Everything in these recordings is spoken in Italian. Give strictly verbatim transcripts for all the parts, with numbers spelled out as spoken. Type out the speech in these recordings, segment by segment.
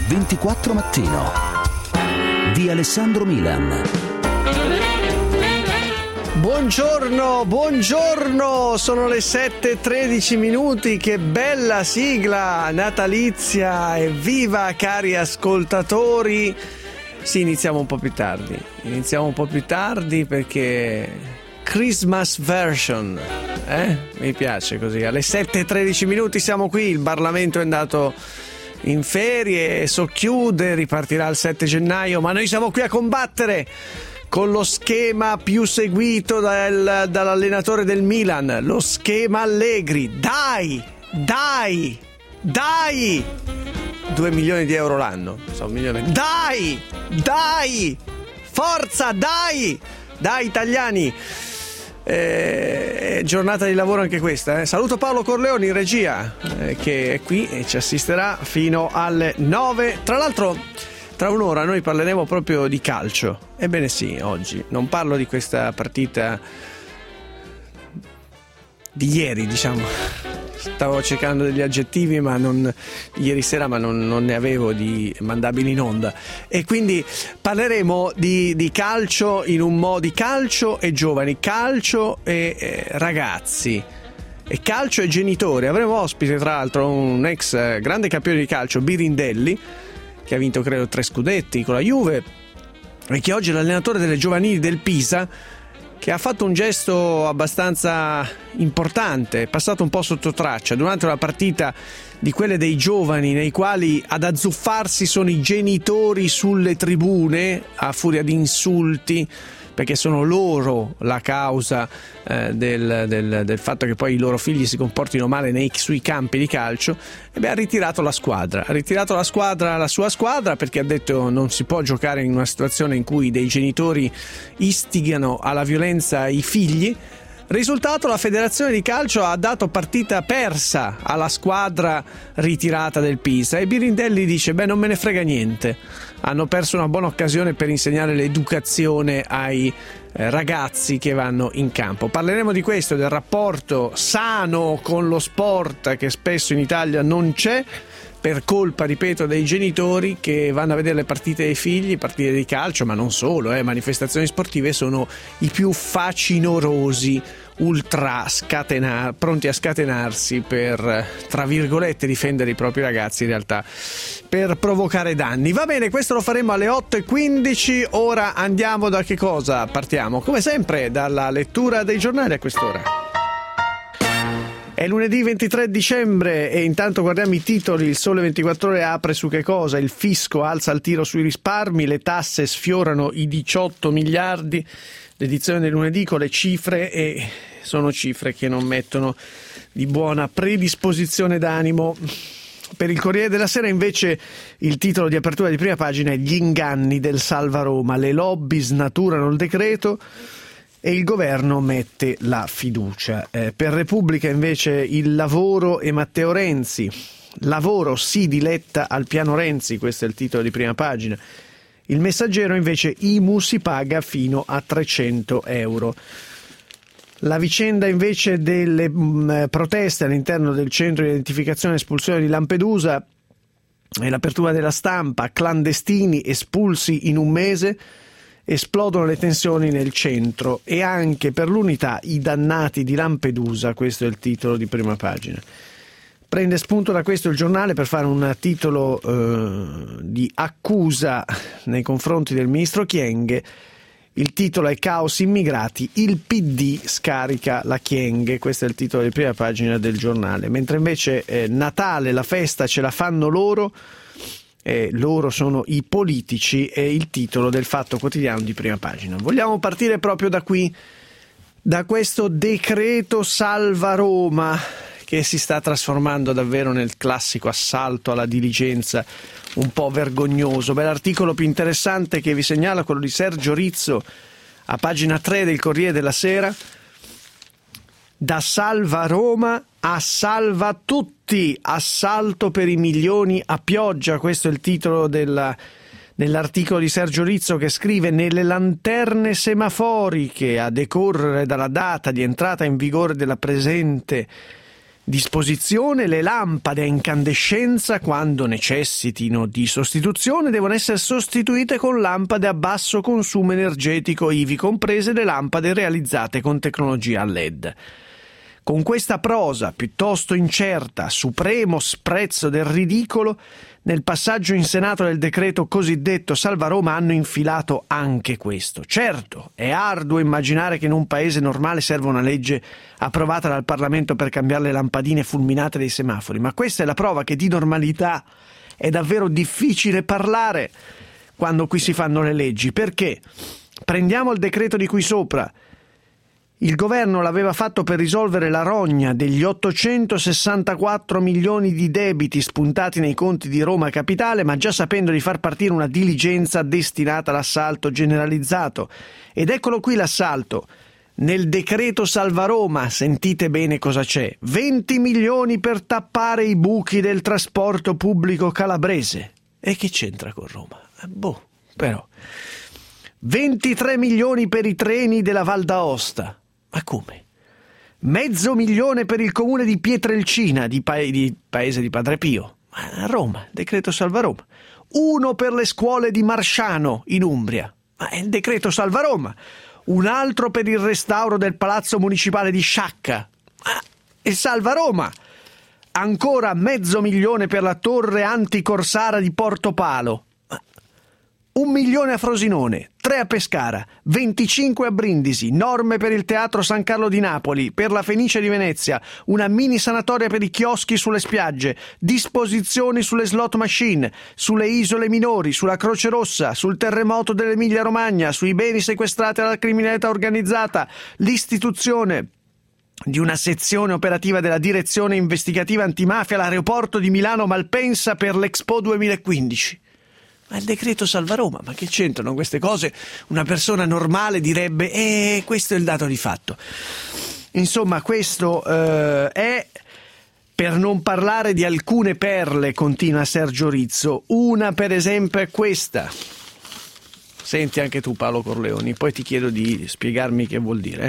ventiquattro Mattino di Alessandro Milan. Buongiorno, buongiorno, sono le sette e tredici minuti, che bella sigla natalizia, evviva cari ascoltatori. Sì, iniziamo un po' più tardi, iniziamo un po' più tardi perché Christmas version, eh? Mi piace così, alle sette e tredici minuti siamo qui, il Parlamento è andato in ferie, socchiude, ripartirà il sette gennaio, ma noi siamo qui a combattere con lo schema più seguito dal, dall'allenatore del Milan, lo schema Allegri. Dai, dai, dai! Due milioni di euro l'anno, so, un milione. Dai, dai, forza, dai, dai italiani. Eh, giornata di lavoro anche questa, eh. Saluto Paolo Corleoni in regia, eh, che è qui e ci assisterà fino alle nove. Tra l'altro tra un'ora noi parleremo proprio di calcio. Ebbene sì, oggi non parlo di questa partita di ieri, diciamo. Stavo cercando degli aggettivi ma non ieri sera, ma non, non ne avevo di mandabili in onda. E quindi parleremo di, di calcio in un modo di calcio e giovani, calcio e eh, ragazzi. E calcio e genitori. Avremo ospite tra l'altro un ex grande campione di calcio, Birindelli, che ha vinto credo tre scudetti con la Juve e che oggi è l'allenatore delle giovanili del Pisa, che ha fatto un gesto abbastanza importante, è passato un po' sotto traccia durante una partita di quelle dei giovani nei quali ad azzuffarsi sono i genitori sulle tribune a furia di insulti, perché sono loro la causa eh, del, del, del fatto che poi i loro figli si comportino male nei, sui campi di calcio. E beh, ha ritirato la squadra, ha ritirato la squadra, la sua squadra, perché ha detto non si può giocare in una situazione in cui dei genitori istigano alla violenza i figli. Risultato: la federazione di calcio ha dato partita persa alla squadra ritirata del Pisa e Birindelli dice beh, non me ne frega niente, hanno perso una buona occasione per insegnare l'educazione ai eh, ragazzi che vanno in campo. Parleremo di questo, del rapporto sano con lo sport che spesso in Italia non c'è per colpa, ripeto, dei genitori che vanno a vedere le partite dei figli, partite di calcio, ma non solo, eh, manifestazioni sportive sono i più facinorosi, ultra scatenar, pronti a scatenarsi per, tra virgolette, difendere i propri ragazzi, in realtà per provocare danni. Va bene, questo lo faremo alle otto e quindici. Ora andiamo da che cosa? Partiamo, come sempre, dalla lettura dei giornali a quest'ora. È lunedì ventitré dicembre e intanto guardiamo i titoli. Il Sole ventiquattro Ore apre su che cosa? Il fisco alza il tiro sui risparmi, le tasse sfiorano i diciotto miliardi. L'edizione del lunedì con le cifre, e sono cifre che non mettono di buona predisposizione d'animo. Per il Corriere della Sera invece il titolo di apertura di prima pagina è: gli inganni del Salva Roma, le lobby snaturano il decreto e il governo mette la fiducia. Eh, per Repubblica invece il lavoro e Matteo Renzi. Lavoro sì di Letta al piano Renzi, questo è il titolo di prima pagina. Il Messaggero invece: I M U si paga fino a trecento euro. La vicenda invece delle mh, proteste all'interno del centro di identificazione e espulsione di Lampedusa e l'apertura della Stampa: clandestini espulsi in un mese. Esplodono le tensioni nel centro e anche per l'Unità i dannati di Lampedusa, questo è il titolo di prima pagina. Prende spunto da questo il giornale per fare un titolo eh, di accusa nei confronti del ministro Kyenge. Il titolo è: caos immigrati, il P D scarica la Kyenge, questo è il titolo di prima pagina del giornale. Mentre invece eh, Natale, la festa ce la fanno loro, Eh, loro sono i politici, è il titolo del Fatto Quotidiano di prima pagina. Vogliamo partire proprio da qui, da questo decreto Salva Roma, che si sta trasformando davvero nel classico assalto alla diligenza un po' vergognoso. Beh, l'articolo più interessante che vi segnala, quello di Sergio Rizzo a pagina tre del Corriere della Sera: da Salva Roma a Salva tutti, assalto per i milioni a pioggia. Questo è il titolo della, dell'articolo di Sergio Rizzo, che scrive: nelle lanterne semaforiche a decorrere dalla data di entrata in vigore della presente disposizione: le lampade a incandescenza, quando necessitino di sostituzione, devono essere sostituite con lampade a basso consumo energetico, ivi comprese le lampade realizzate con tecnologia a L E D. Con questa prosa piuttosto incerta, supremo sprezzo del ridicolo, nel passaggio in Senato del decreto cosiddetto Salva Roma hanno infilato anche questo. Certo, è arduo immaginare che in un paese normale serva una legge approvata dal Parlamento per cambiare le lampadine fulminate dei semafori, ma questa è la prova che di normalità è davvero difficile parlare quando qui si fanno le leggi. Perché? Prendiamo il decreto di cui sopra. Il governo l'aveva fatto per risolvere la rogna degli ottocentosessantaquattro milioni di debiti spuntati nei conti di Roma Capitale, ma già sapendo di far partire una diligenza destinata all'assalto generalizzato. Ed eccolo qui l'assalto. Nel decreto Salva Roma, sentite bene cosa c'è: venti milioni per tappare i buchi del trasporto pubblico calabrese. E che c'entra con Roma? Eh, boh, però. ventitré milioni per i treni della Val d'Aosta. Ma come? Mezzo milione per il comune di Pietrelcina, di, pa- di paese di Padre Pio. Ma a Roma, decreto Salva Roma. Uno per le scuole di Marsciano, in Umbria. Ma è il decreto Salva Roma. Un altro per il restauro del palazzo municipale di Sciacca. Ma è Salva Roma. Ancora mezzo milione per la torre anticorsara di Portopalo. Un milione a Frosinone, tre a Pescara, venticinque a Brindisi, norme per il Teatro San Carlo di Napoli, per la Fenice di Venezia, una mini sanatoria per i chioschi sulle spiagge, disposizioni sulle slot machine, sulle isole minori, sulla Croce Rossa, sul terremoto dell'Emilia Romagna, sui beni sequestrati alla criminalità organizzata, l'istituzione di una sezione operativa della Direzione Investigativa Antimafia all'aeroporto di Milano Malpensa per l'Expo duemilaquindici. Ma il decreto Salva Roma, ma che c'entrano queste cose? Una persona normale direbbe, eh, questo è il dato di fatto. Insomma, questo eh, è, per non parlare di alcune perle, continua Sergio Rizzo. Una, per esempio, è questa. Senti anche tu, Paolo Corleoni, poi ti chiedo di spiegarmi che vuol dire.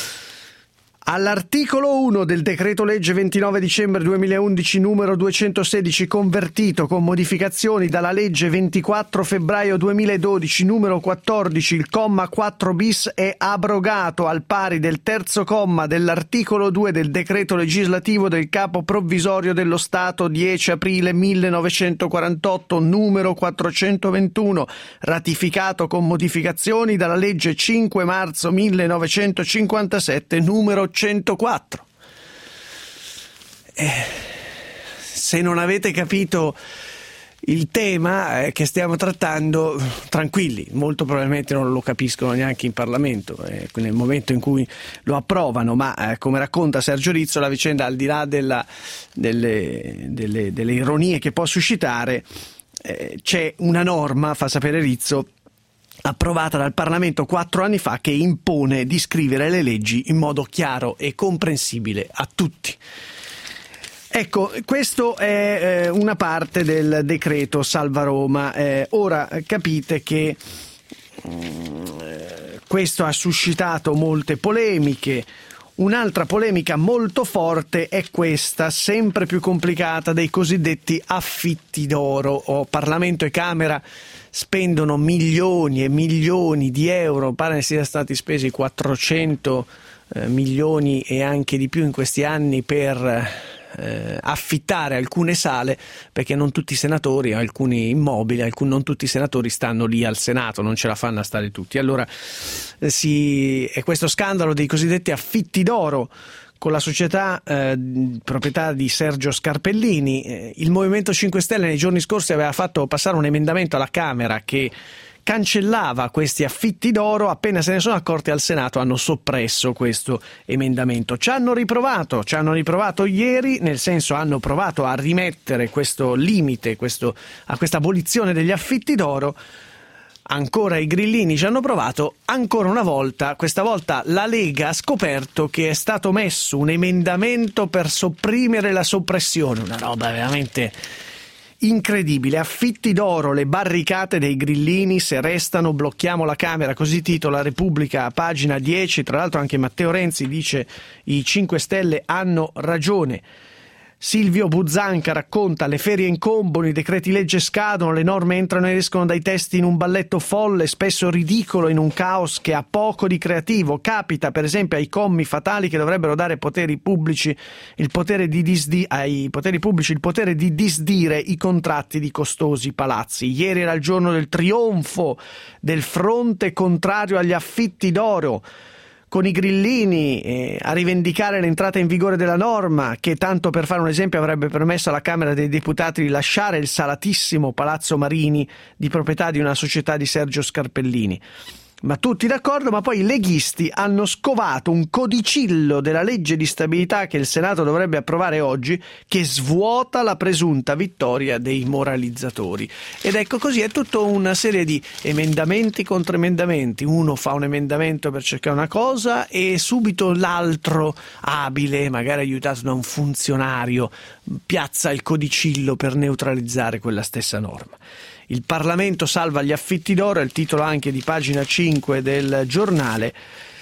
All'articolo uno del decreto legge ventinove dicembre duemilaundici numero duecentosedici, convertito con modificazioni dalla legge ventiquattro febbraio duemiladodici numero quattordici, il comma quattro bis è abrogato al pari del terzo comma dell'articolo due del decreto legislativo del capo provvisorio dello Stato dieci aprile millenovecentoquarantotto numero quattrocentoventuno, ratificato con modificazioni dalla legge cinque marzo millenovecentocinquantasette numero centoquattro. Eh, se non avete capito il tema eh, che stiamo trattando, tranquilli, molto probabilmente non lo capiscono neanche in Parlamento eh, nel momento in cui lo approvano, ma eh, come racconta Sergio Rizzo, la vicenda, al di là della, delle, delle, delle ironie che può suscitare, eh, c'è una norma, fa sapere Rizzo, approvata dal Parlamento quattro anni fa, che impone di scrivere le leggi in modo chiaro e comprensibile a tutti. Ecco, questo è eh, una parte del decreto Salva Roma. Eh, ora capite che eh, questo ha suscitato molte polemiche. Un'altra polemica molto forte è questa, sempre più complicata, dei cosiddetti affitti d'oro. O Parlamento e Camera spendono milioni e milioni di euro, pare ne siano stati spesi quattrocento eh, milioni e anche di più in questi anni per eh, affittare alcune sale, perché non tutti i senatori, alcuni immobili, alcun, non tutti i senatori stanno lì al Senato, non ce la fanno a stare tutti. Allora eh, si, è questo scandalo dei cosiddetti affitti d'oro con la società eh, proprietà di Sergio Scarpellini. Eh, il Movimento cinque Stelle nei giorni scorsi aveva fatto passare un emendamento alla Camera che cancellava questi affitti d'oro. Appena se ne sono accorti al Senato hanno soppresso questo emendamento. Ci hanno riprovato, ci hanno riprovato ieri, nel senso hanno provato a rimettere questo limite, questo, a questa abolizione degli affitti d'oro. Ancora i grillini ci hanno provato, ancora una volta, questa volta la Lega ha scoperto che è stato messo un emendamento per sopprimere la soppressione, una roba veramente Incredibile, affitti d'oro, le barricate dei grillini, se restano blocchiamo la Camera, così titola Repubblica a pagina dieci. Tra l'altro anche Matteo Renzi dice i cinque Stelle hanno ragione. Silvio Buzzanca racconta le ferie incombono, i decreti legge scadono, le norme entrano e escono dai testi in un balletto folle, spesso ridicolo, in un caos che ha poco di creativo. Capita per esempio ai commi fatali che dovrebbero dare poteri pubblici il potere di disdi- ai poteri pubblici il potere di disdire i contratti di costosi palazzi. Ieri era il giorno del trionfo del fronte contrario agli affitti d'oro, con i grillini eh, a rivendicare l'entrata in vigore della norma che, tanto per fare un esempio, avrebbe permesso alla Camera dei Deputati di lasciare il salatissimo Palazzo Marini di proprietà di una società di Sergio Scarpellini. Ma tutti d'accordo, ma poi i leghisti hanno scovato un codicillo della legge di stabilità che il Senato dovrebbe approvare oggi, che svuota la presunta vittoria dei moralizzatori. Ed ecco, così è tutta una serie di emendamenti contro emendamenti. Uno fa un emendamento per cercare una cosa e subito l'altro, abile, magari aiutato da un funzionario, piazza il codicillo per neutralizzare quella stessa norma. Il Parlamento salva gli affitti d'oro, è il titolo anche di pagina cinque del giornale.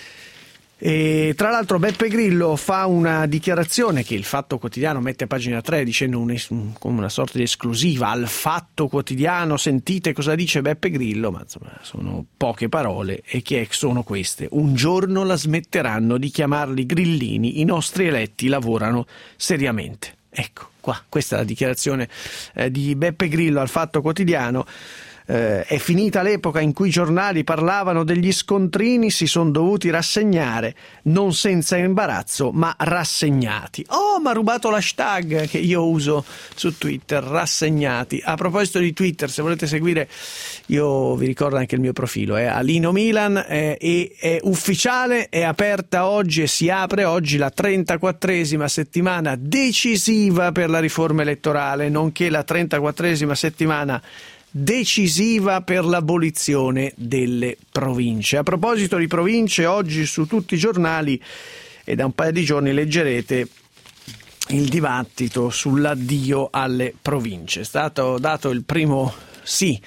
E tra l'altro Beppe Grillo fa una dichiarazione che il Fatto Quotidiano mette a pagina tre dicendo un, come una sorta di esclusiva al Fatto Quotidiano. Sentite cosa dice Beppe Grillo, ma insomma sono poche parole, e che sono queste: un giorno la smetteranno di chiamarli grillini, i nostri eletti lavorano seriamente. Ecco qua, questa è la dichiarazione eh, di Beppe Grillo al Fatto Quotidiano. Eh, è finita l'epoca in cui i giornali parlavano degli scontrini, si sono dovuti rassegnare, non senza imbarazzo, ma rassegnati. Oh, ma ha rubato l'hashtag che io uso su Twitter, rassegnati. A proposito di Twitter, se volete seguire, io vi ricordo anche il mio profilo, è Alino Milan, è, è, è ufficiale, è aperta oggi e si apre oggi la trentaquattresima settimana decisiva per la riforma elettorale, nonché la trentaquattresima settimana decisiva per l'abolizione delle province. A proposito di province, oggi su tutti i giornali e da un paio di giorni leggerete il dibattito sull'addio alle province. È stato dato il primo sì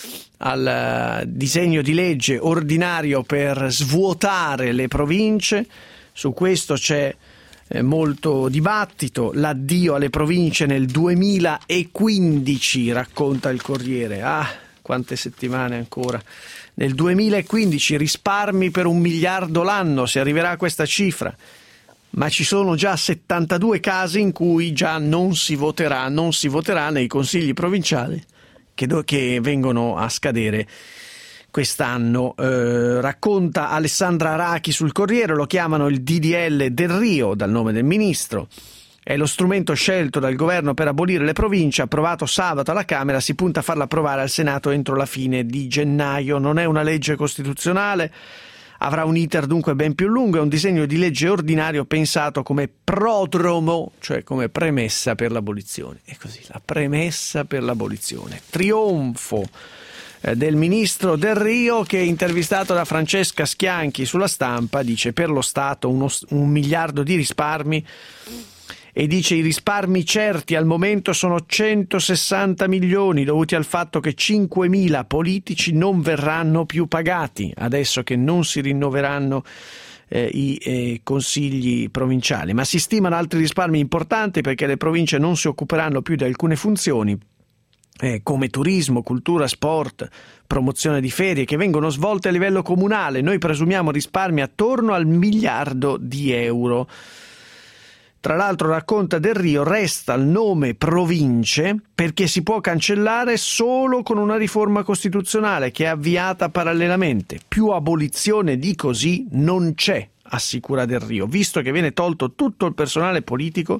al disegno di legge ordinario per svuotare le province. Su questo c'è molto dibattito. L'addio alle province nel duemilaquindici, racconta il Corriere. Ah, quante settimane ancora. Nel duemilaquindici risparmi per un miliardo l'anno, si arriverà a questa cifra. Ma ci sono già settantadue casi in cui già non si voterà, non si voterà nei consigli provinciali che, do- che vengono a scadere quest'anno. Eh, racconta Alessandra Arachi sul Corriere, lo chiamano il D D L del Rio, dal nome del ministro. È lo strumento scelto dal governo per abolire le province, approvato sabato alla Camera, si punta a farla approvare al Senato entro la fine di gennaio. Non è una legge costituzionale, avrà un iter dunque ben più lungo, è un disegno di legge ordinario pensato come prodromo, cioè come premessa per l'abolizione. E così, la premessa per l'abolizione. Trionfo del ministro Del Rio, che, intervistato da Francesca Schianchi sulla Stampa, dice per lo Stato uno, un miliardo di risparmi, e dice i risparmi certi al momento sono centosessanta milioni dovuti al fatto che cinquemila politici non verranno più pagati adesso che non si rinnoveranno eh, i eh, consigli provinciali, ma si stimano altri risparmi importanti perché le province non si occuperanno più di alcune funzioni Eh, come turismo, cultura, sport, promozione di ferie che vengono svolte a livello comunale. Noi presumiamo risparmi attorno al miliardo di euro. Tra l'altro, racconta Del Rio, resta il nome province perché si può cancellare solo con una riforma costituzionale che è avviata parallelamente. Più abolizione di così non c'è, assicura Del Rio, visto che viene tolto tutto il personale politico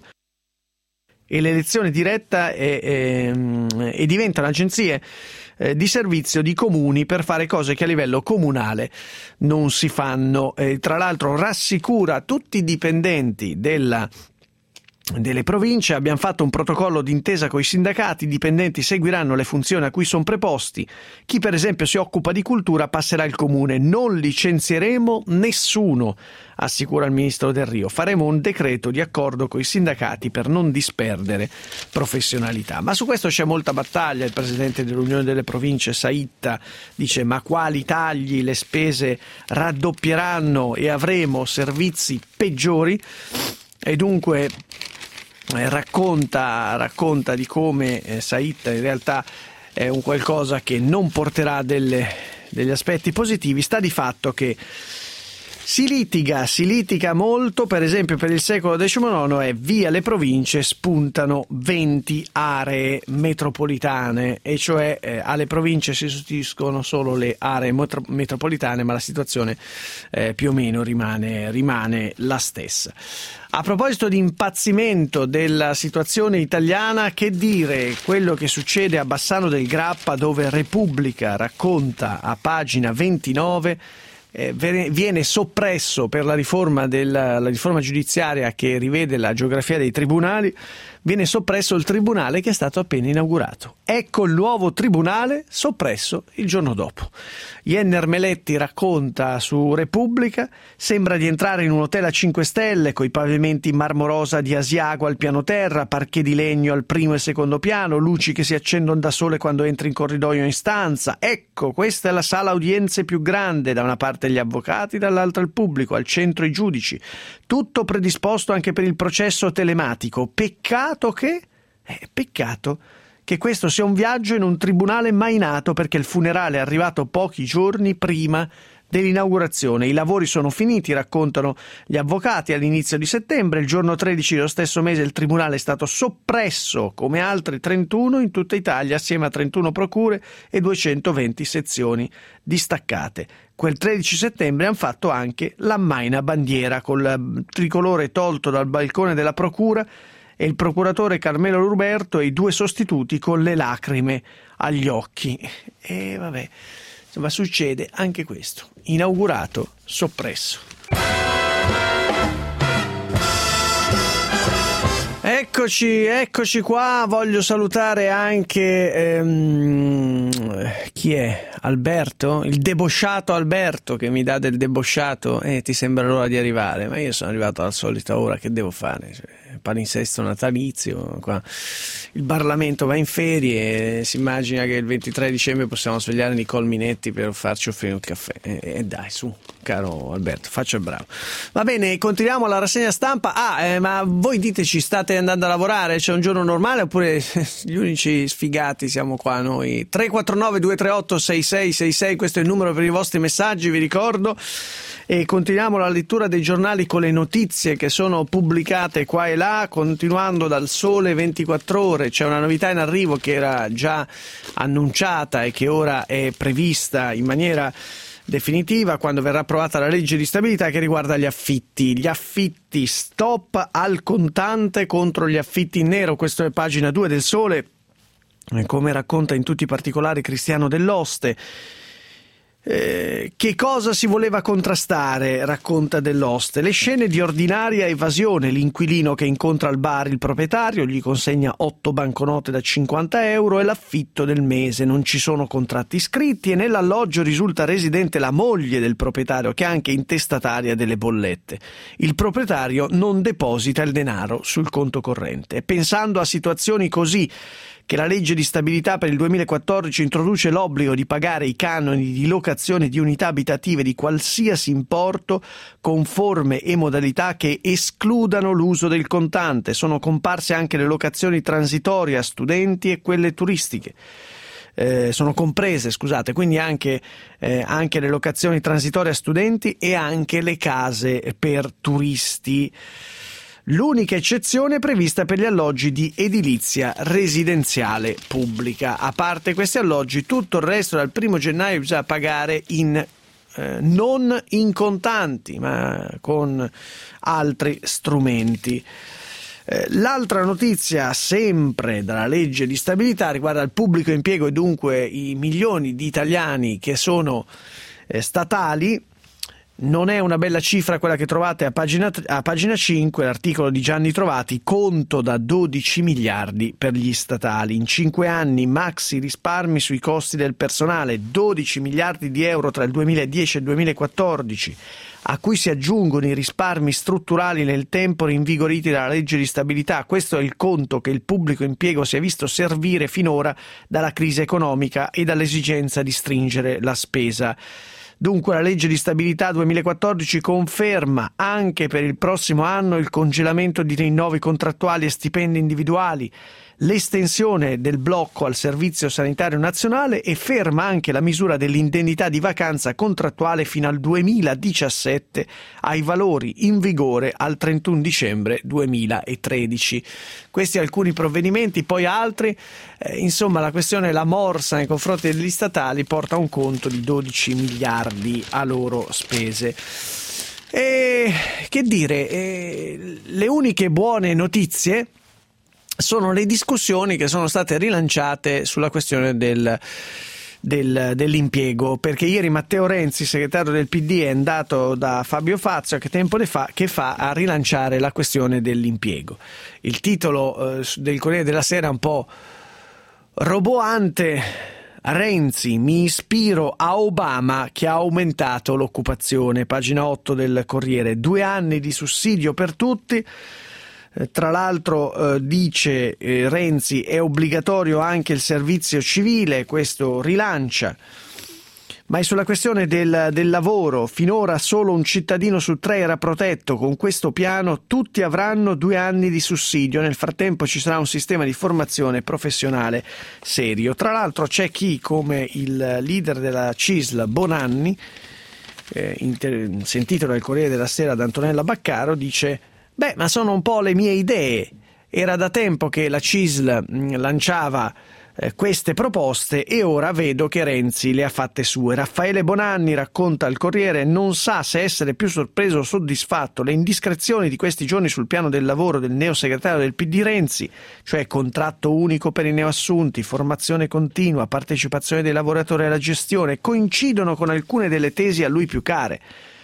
e l'elezione diretta e, e, e diventano agenzie eh, di servizio di comuni per fare cose che a livello comunale non si fanno. Eh, tra l'altro rassicura tutti i dipendenti della delle province. Abbiamo fatto un protocollo d'intesa con i sindacati, i dipendenti seguiranno le funzioni a cui sono preposti, chi per esempio si occupa di cultura passerà al comune, non licenzieremo nessuno, assicura il ministro Del Rio, faremo un decreto di accordo con i sindacati per non disperdere professionalità. Ma su questo c'è molta battaglia. Il presidente dell'Unione delle Province Saitta dice: ma quali tagli, le spese raddoppieranno e avremo servizi peggiori. E dunque eh, racconta, racconta di come eh, Saitta in realtà è un qualcosa che non porterà delle, degli aspetti positivi. Sta di fatto che si litiga, si litiga molto. Per esempio per il secolo diciannove è via le province spuntano venti aree metropolitane, e cioè eh, alle province si sostituiscono solo le aree metro- metropolitane, ma la situazione eh, più o meno rimane, rimane la stessa. A proposito di impazzimento della situazione italiana, che dire quello che succede a Bassano del Grappa, dove Repubblica racconta a pagina ventinove Eh, viene soppresso per la riforma, della, la riforma giudiziaria che rivede la geografia dei tribunali, viene soppresso il tribunale che è stato appena inaugurato. Ecco il nuovo tribunale soppresso il giorno dopo. Jenner Meletti racconta su Repubblica: sembra di entrare in un hotel a cinque stelle, coi pavimenti in marmorosa di Asiago al piano terra, parquet di legno al primo e secondo piano, luci che si accendono da sole quando entri in corridoio o in stanza. Ecco, questa è la sala udienze più grande, da una parte gli avvocati, dall'altra il pubblico, al centro i giudici. Tutto predisposto anche per il processo telematico. Peccato che... Eh, peccato che questo sia un viaggio in un tribunale mai nato, perché il funerale è arrivato pochi giorni prima dell'inaugurazione. I lavori sono finiti, raccontano gli avvocati, all'inizio di settembre. Il giorno tredici dello stesso mese il tribunale è stato soppresso, come altri trentuno in tutta Italia, assieme a trentuno procure e duecentoventi sezioni distaccate. Quel tredici settembre hanno fatto anche l'ammaina bandiera, col tricolore tolto dal balcone della procura, e il procuratore Carmelo Ruberto e i due sostituti con le lacrime agli occhi. E vabbè, insomma, succede anche questo. Inaugurato, soppresso. Eccoci, eccoci qua. Voglio salutare anche ehm, chi è? Alberto? Il debosciato Alberto, che mi dà del debosciato. Eh, ti sembra l'ora di arrivare? Ma io sono arrivato alla solita ora, che devo fare? Cioè, palinsesto natalizio, qua il Parlamento va in ferie, si immagina che il ventitré dicembre possiamo svegliare Nicole Minetti per farci offrire un caffè. E eh, eh, dai, su, caro Alberto, faccia il bravo. Va bene, continuiamo la rassegna stampa. Ah, eh, ma voi diteci, state andando a lavorare? C'è un giorno normale oppure gli unici sfigati siamo qua noi? tre quattro nove due tre otto sei sei sei sei, questo è il numero per i vostri messaggi, vi ricordo. E continuiamo la lettura dei giornali con le notizie che sono pubblicate qua e là, continuando dal Sole ventiquattro Ore. C'è una novità in arrivo che era già annunciata e che ora è prevista in maniera definitiva quando verrà approvata la legge di stabilità, che riguarda gli affitti. Gli affitti, stop al contante contro gli affitti in nero. Questo è pagina due del Sole, come racconta in tutti i particolari Cristiano Dell'Oste. Eh, che cosa si voleva contrastare, racconta Dell'Oste? Le scene di ordinaria evasione, l'inquilino che incontra al bar il proprietario, gli consegna otto banconote da cinquanta euro e l'affitto del mese, non ci sono contratti scritti e nell'alloggio risulta residente la moglie del proprietario, che è anche intestataria delle bollette. Il proprietario non deposita il denaro sul conto corrente. Pensando a situazioni così, che la legge di stabilità per il duemilaquattordici introduce l'obbligo di pagare i canoni di locazione di unità abitative di qualsiasi importo con forme e modalità che escludano l'uso del contante. Sono comparse anche le locazioni transitorie a studenti e quelle turistiche. Eh, sono comprese, scusate, quindi anche, eh, anche le locazioni transitorie a studenti e anche le case per turisti. L'unica eccezione è prevista per gli alloggi di edilizia residenziale pubblica. A parte questi alloggi, tutto il resto dal primo gennaio bisogna pagare in eh, non in contanti, ma con altri strumenti. Eh, l'altra notizia, sempre dalla legge di stabilità, riguarda il pubblico impiego e dunque i milioni di italiani che sono eh, statali. Non è una bella cifra quella che trovate a pagina, a pagina cinque, l'articolo di Gianni Trovati, conto da dodici miliardi per gli statali. In cinque anni maxi risparmi sui costi del personale, dodici miliardi di euro tra il duemiladieci e il duemilaquattordici, a cui si aggiungono i risparmi strutturali nel tempo rinvigoriti dalla legge di stabilità. Questo è il conto che il pubblico impiego si è visto servire finora dalla crisi economica e dall'esigenza di stringere la spesa. Dunque la legge di stabilità duemilaquattordici conferma anche per il prossimo anno il congelamento di rinnovi contrattuali e stipendi individuali, l'estensione del blocco al Servizio Sanitario Nazionale e ferma anche la misura dell'indennità di vacanza contrattuale fino al duemiladiciassette ai valori in vigore al trentuno dicembre duemilatredici. Questi alcuni provvedimenti, poi altri. Eh, insomma, la questione, la morsa nei confronti degli statali porta a un conto di dodici miliardi a loro spese. E che dire, eh, le uniche buone notizie sono le discussioni che sono state rilanciate sulla questione del, del, dell'impiego, perché ieri Matteo Renzi, segretario del P D, è andato da Fabio Fazio, che tempo ne fa, che fa a rilanciare la questione dell'impiego. Il titolo eh, del Corriere della Sera è un po' roboante: Renzi, mi ispiro a Obama che ha aumentato l'occupazione. Pagina otto del Corriere, due anni di sussidio per tutti. Tra l'altro eh, dice eh, Renzi, è obbligatorio anche il servizio civile, questo rilancia. Ma è sulla questione del, del lavoro. Finora solo un cittadino su tre era protetto. Con questo piano tutti avranno due anni di sussidio. Nel frattempo ci sarà un sistema di formazione professionale serio. Tra l'altro c'è chi, come il leader della C I S L, Bonanni, eh, inter- sentito dal Corriere della Sera da Antonella Baccaro, dice: beh, ma sono un po' le mie idee. Era da tempo che la C I S L mh, lanciava eh, queste proposte e ora vedo che Renzi le ha fatte sue. Raffaele Bonanni, racconta al Corriere, non sa se essere più sorpreso o soddisfatto. Le indiscrezioni di questi giorni sul piano del lavoro del neosegretario del P D Renzi, cioè contratto unico per i neoassunti, formazione continua, partecipazione dei lavoratori alla gestione, coincidono con alcune delle tesi a lui più care.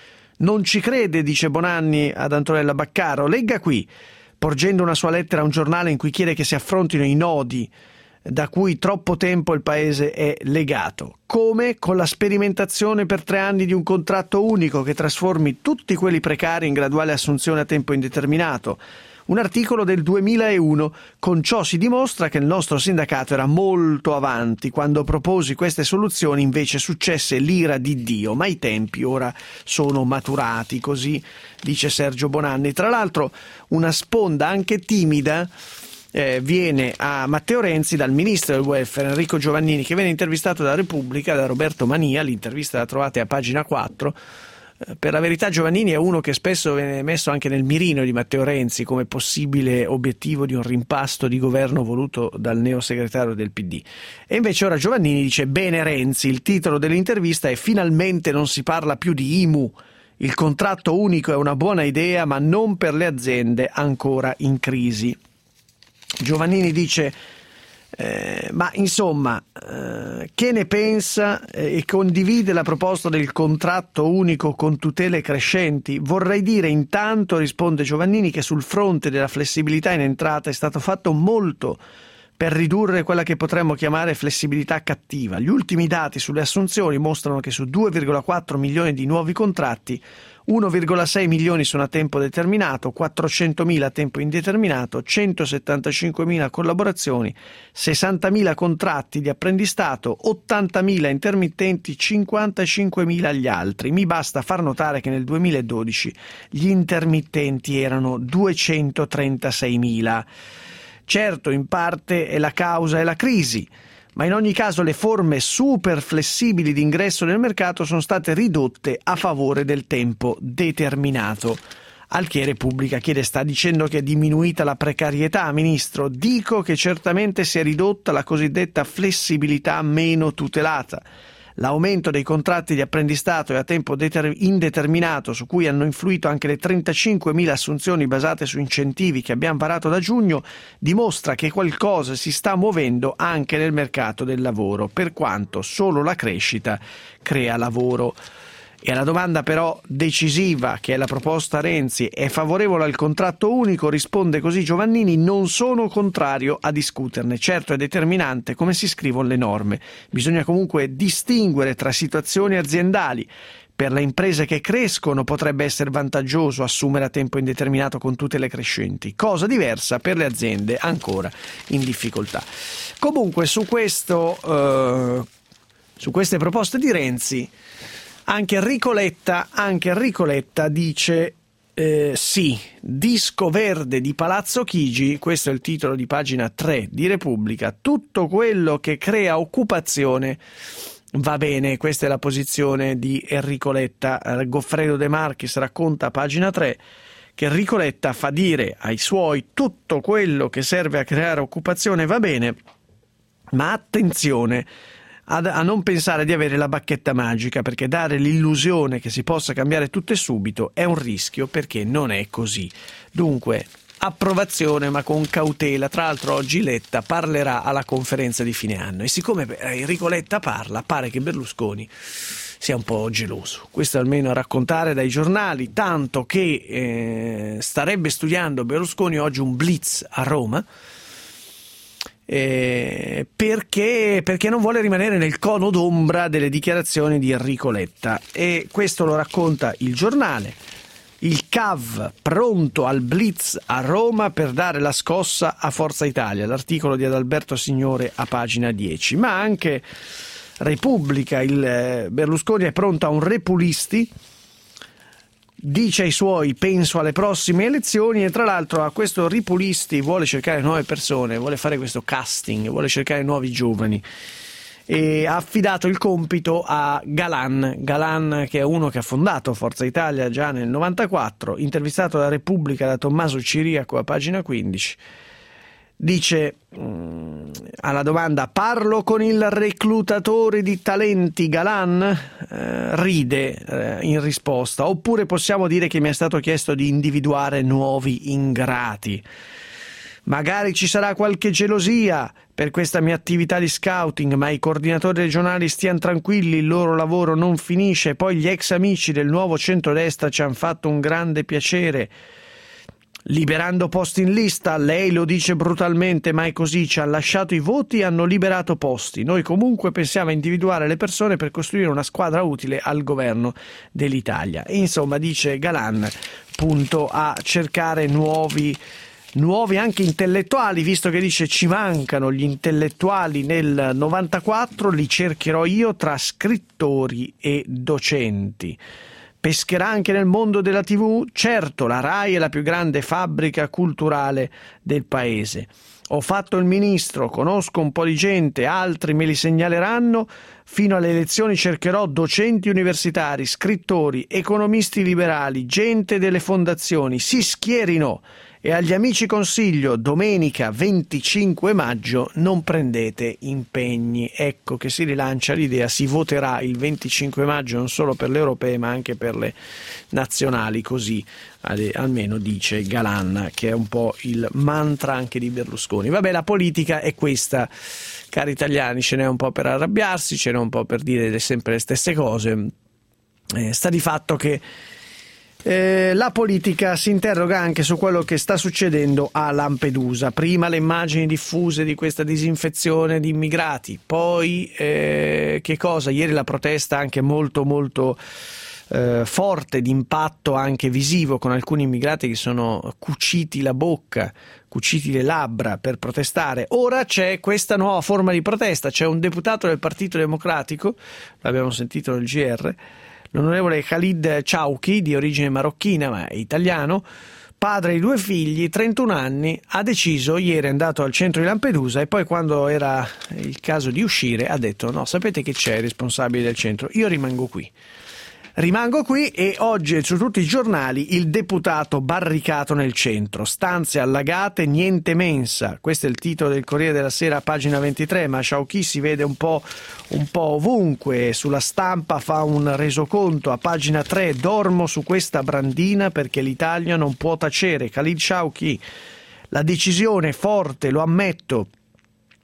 Non ci crede, dice Bonanni ad Antonella Baccaro. Legga qui, porgendo una sua lettera a un giornale in cui chiede che si affrontino i nodi da cui troppo tempo il Paese è legato. Come? Con la sperimentazione per tre anni di un contratto unico che trasformi tutti quelli precari in graduale assunzione a tempo indeterminato. Un articolo del duemilauno. Con ciò si dimostra che il nostro sindacato era molto avanti. Quando proposi queste soluzioni invece successe l'ira di Dio, ma i tempi ora sono maturati, così dice Sergio Bonanni. Tra l'altro una sponda anche timida eh, viene a Matteo Renzi dal ministro del welfare Enrico Giovannini, che viene intervistato da Repubblica, da Roberto Mania. L'intervista la trovate a pagina quattro. Per la verità Giovannini è uno che spesso viene messo anche nel mirino di Matteo Renzi come possibile obiettivo di un rimpasto di governo voluto dal neosegretario del P D. E invece ora Giovannini dice: bene Renzi, il titolo dell'intervista è "Finalmente non si parla più di I M U. Il contratto unico è una buona idea, ma non per le aziende ancora in crisi". Giovannini dice Eh, ma insomma, eh, che ne pensa eh, e condivide la proposta del contratto unico con tutele crescenti? Vorrei dire intanto, risponde Giovannini, che sul fronte della flessibilità in entrata è stato fatto molto per ridurre quella che potremmo chiamare flessibilità cattiva. Gli ultimi dati sulle assunzioni mostrano che su due virgola quattro milioni di nuovi contratti, uno virgola sei milioni sono a tempo determinato, quattrocentomila a tempo indeterminato, centosettantacinquemila collaborazioni, sessantamila contratti di apprendistato, ottantamila intermittenti, cinquantacinquemila gli altri. Mi basta far notare che nel duemiladodici gli intermittenti erano duecentotrentaseiamila. Certo, in parte è la causa è la crisi, ma in ogni caso le forme super flessibili di ingresso nel mercato sono state ridotte a favore del tempo determinato. Al che Repubblica chiede: sta dicendo che è diminuita la precarietà, ministro? Dico che certamente si è ridotta la cosiddetta flessibilità meno tutelata. L'aumento dei contratti di apprendistato e a tempo deter- indeterminato, su cui hanno influito anche le trentacinquemila assunzioni basate su incentivi che abbiamo varato da giugno, dimostra che qualcosa si sta muovendo anche nel mercato del lavoro, per quanto solo la crescita crea lavoro. E alla domanda però decisiva, che è la proposta Renzi, è favorevole al contratto unico, risponde così Giovannini: non sono contrario a discuterne, certo è determinante come si scrivono le norme, bisogna comunque distinguere tra situazioni aziendali. Per le imprese che crescono potrebbe essere vantaggioso assumere a tempo indeterminato con tutele crescenti, cosa diversa per le aziende ancora in difficoltà. Comunque su questo, eh, su queste proposte di Renzi anche Enrico Letta, anche Enrico Letta dice eh, sì, disco verde di Palazzo Chigi, questo è il titolo di pagina tre di Repubblica, tutto quello che crea occupazione va bene. Questa è la posizione di Enrico Letta. Goffredo De Marchis racconta a pagina tre che Enrico Letta fa dire ai suoi tutto quello che serve a creare occupazione va bene, ma attenzione a non pensare di avere la bacchetta magica, perché dare l'illusione che si possa cambiare tutto e subito è un rischio, perché non è così. Dunque approvazione ma con cautela. Tra l'altro oggi Letta parlerà alla conferenza di fine anno e siccome Enrico Letta parla pare che Berlusconi sia un po' geloso, questo almeno a raccontare dai giornali, tanto che eh, starebbe studiando Berlusconi oggi un blitz a Roma. Eh, perché, perché non vuole rimanere nel cono d'ombra delle dichiarazioni di Enrico Letta, e questo lo racconta il giornale. Il C A V pronto al blitz a Roma per dare la scossa a Forza Italia, l'articolo di Adalberto Signore a pagina dieci, ma anche Repubblica, il Berlusconi è pronto a un repulisti, dice ai suoi penso alle prossime elezioni, e tra l'altro a questo ripulisti vuole cercare nuove persone, vuole fare questo casting, vuole cercare nuovi giovani e ha affidato il compito a Galan, Galan che è uno che ha fondato Forza Italia già nel novantaquattro, intervistato da Repubblica da Tommaso Ciriaco a pagina quindici. Dice mh, alla domanda parlo con il reclutatore di talenti Galan, eh, ride eh, in risposta, oppure possiamo dire che mi è stato chiesto di individuare nuovi ingrati. Magari ci sarà qualche gelosia per questa mia attività di scouting, ma i coordinatori regionali stiano tranquilli, il loro lavoro non finisce, poi gli ex amici del nuovo centrodestra ci hanno fatto un grande piacere liberando posti in lista, lei lo dice brutalmente ma è così, ci hanno lasciato i voti e hanno liberato posti, noi comunque pensiamo a individuare le persone per costruire una squadra utile al governo dell'Italia. E insomma dice Galan punto a cercare nuovi nuovi anche intellettuali, visto che dice ci mancano gli intellettuali nel novantaquattro, li cercherò io tra scrittori e docenti. Pescherà anche nel mondo della tivù? Certo, la RAI è la più grande fabbrica culturale del paese. Ho fatto il ministro, conosco un po' di gente, altri me li segnaleranno. Fino alle elezioni cercherò docenti universitari, scrittori, economisti liberali, gente delle fondazioni. Si schierino! E agli amici consiglio, domenica venticinque maggio non prendete impegni. Ecco che si rilancia l'idea, si voterà il venticinque maggio non solo per le europee ma anche per le nazionali, così almeno dice Galan, che è un po' il mantra anche di Berlusconi. Vabbè, la politica è questa, cari italiani, ce n'è un po' per arrabbiarsi, ce n'è un po' per dire sempre le stesse cose. Eh, sta di fatto che Eh, la politica si interroga anche su quello che sta succedendo a Lampedusa. Prima le immagini diffuse di questa disinfezione di immigrati, poi eh, che cosa? Ieri la protesta anche molto molto eh, forte, di impatto anche visivo, con alcuni immigrati che sono cuciti la bocca, cuciti le labbra per protestare. Ora c'è questa nuova forma di protesta, c'è un deputato del Partito Democratico, l'abbiamo sentito nel G R, l'onorevole Khalid Chauki, di origine marocchina ma è italiano, padre di due figli, trentuno anni, ha deciso, ieri è andato al centro di Lampedusa e poi quando era il caso di uscire ha detto no, sapete che c'è il responsabile del centro, io rimango qui. Rimango qui e oggi su tutti i giornali il deputato barricato nel centro, stanze allagate, niente mensa. Questo è il titolo del Corriere della Sera, pagina ventitré, ma Chauki si vede un po', un po' ovunque. Sulla Stampa fa un resoconto a pagina tre, dormo su questa brandina perché l'Italia non può tacere. Khalid Chauki, la decisione forte, lo ammetto,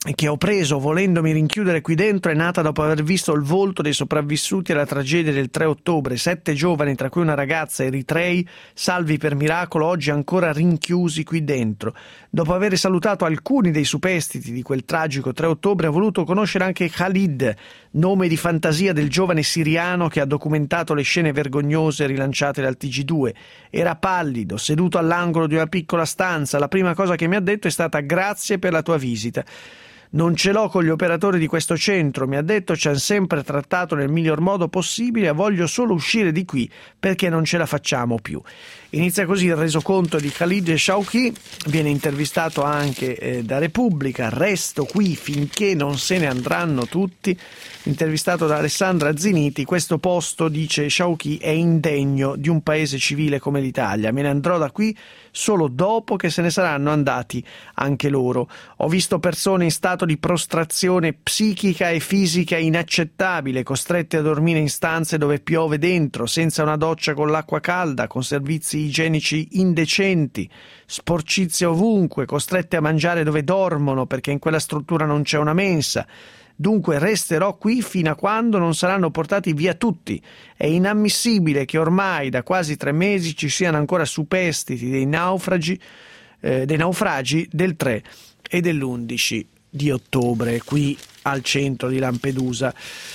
che ho preso volendomi rinchiudere qui dentro è nata dopo aver visto il volto dei sopravvissuti alla tragedia del tre ottobre, sette giovani, tra cui una ragazza, eritrei, salvi per miracolo, oggi ancora rinchiusi qui dentro. Dopo aver salutato alcuni dei superstiti di quel tragico tre ottobre, ho voluto conoscere anche Khalid, nome di fantasia del giovane siriano che ha documentato le scene vergognose rilanciate dal T G due. Era pallido, seduto all'angolo di una piccola stanza. La prima cosa che mi ha detto è stata: grazie per la tua visita. Non ce l'ho con gli operatori di questo centro, mi ha detto, ci hanno sempre trattato nel miglior modo possibile e voglio solo uscire di qui perché non ce la facciamo più. Inizia così il resoconto di Khalid Shawki, viene intervistato anche eh, da Repubblica, resto qui finché non se ne andranno tutti, intervistato da Alessandra Ziniti, questo posto, dice Shawki, è indegno di un paese civile come l'Italia, me ne andrò da qui solo dopo che se ne saranno andati anche loro. Ho visto persone in stato di prostrazione psichica e fisica inaccettabile, costrette a dormire in stanze dove piove dentro, senza una doccia con l'acqua calda, con servizi igienici indecenti, sporcizie ovunque, costrette a mangiare dove dormono perché in quella struttura non c'è una mensa. Dunque resterò qui fino a quando non saranno portati via tutti. È inammissibile che ormai da quasi tre mesi ci siano ancora superstiti dei naufragi, eh, dei naufragi del tre e dell'undici di ottobre qui al centro di Lampedusa.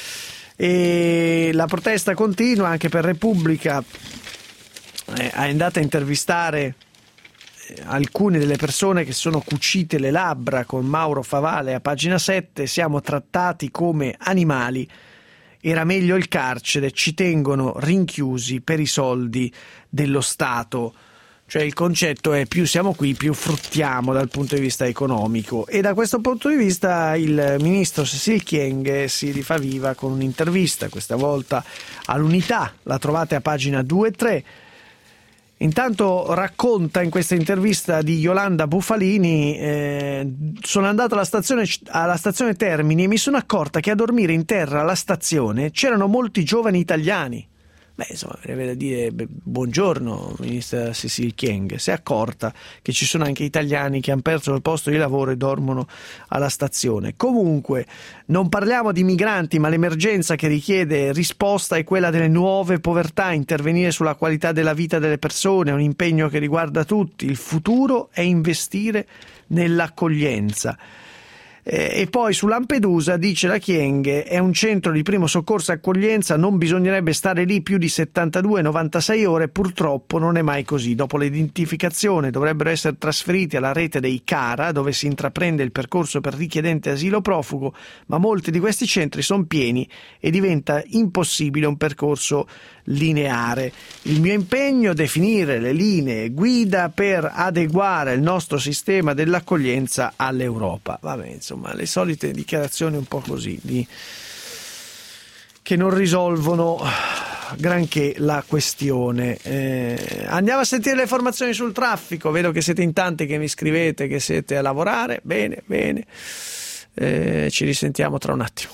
E la protesta continua anche per Repubblica. Eh, è andata a intervistare alcune delle persone che sono cucite le labbra con Mauro Favale a pagina sette. Siamo trattati come animali, era meglio il carcere, ci tengono rinchiusi per i soldi dello Stato. Cioè il concetto è: più siamo qui più fruttiamo dal punto di vista economico, e da questo punto di vista il ministro Cécile Kyenge si rifà viva con un'intervista, questa volta all'Unità, la trovate a pagina due e tre. Intanto racconta in questa intervista di Yolanda Bufalini: eh, sono andato alla stazione, alla stazione Termini e mi sono accorta che a dormire in terra alla stazione c'erano molti giovani italiani. Beh, insomma, viene da dire beh, buongiorno, ministra Cécile Kyenge. Si è accorta che ci sono anche italiani che hanno perso il posto di lavoro e dormono alla stazione. Comunque, non parliamo di migranti, ma l'emergenza che richiede risposta è quella delle nuove povertà. Intervenire sulla qualità della vita delle persone è un impegno che riguarda tutti. Il futuro è investire nell'accoglienza. E poi su Lampedusa, dice la Kyenge, è un centro di primo soccorso e accoglienza, non bisognerebbe stare lì più di settantadue novantasei ore, purtroppo non è mai così. Dopo l'identificazione dovrebbero essere trasferiti alla rete dei CARA, dove si intraprende il percorso per richiedente asilo profugo, ma molti di questi centri sono pieni e diventa impossibile un percorso lineare. Il mio impegno è definire le linee guida per adeguare il nostro sistema dell'accoglienza all'Europa. Vabbè, insomma, le solite dichiarazioni un po' così di... che non risolvono granché la questione. Eh, andiamo a sentire le informazioni sul traffico. Vedo che siete in tanti che mi scrivete che siete a lavorare. Bene, bene. Eh, ci risentiamo tra un attimo.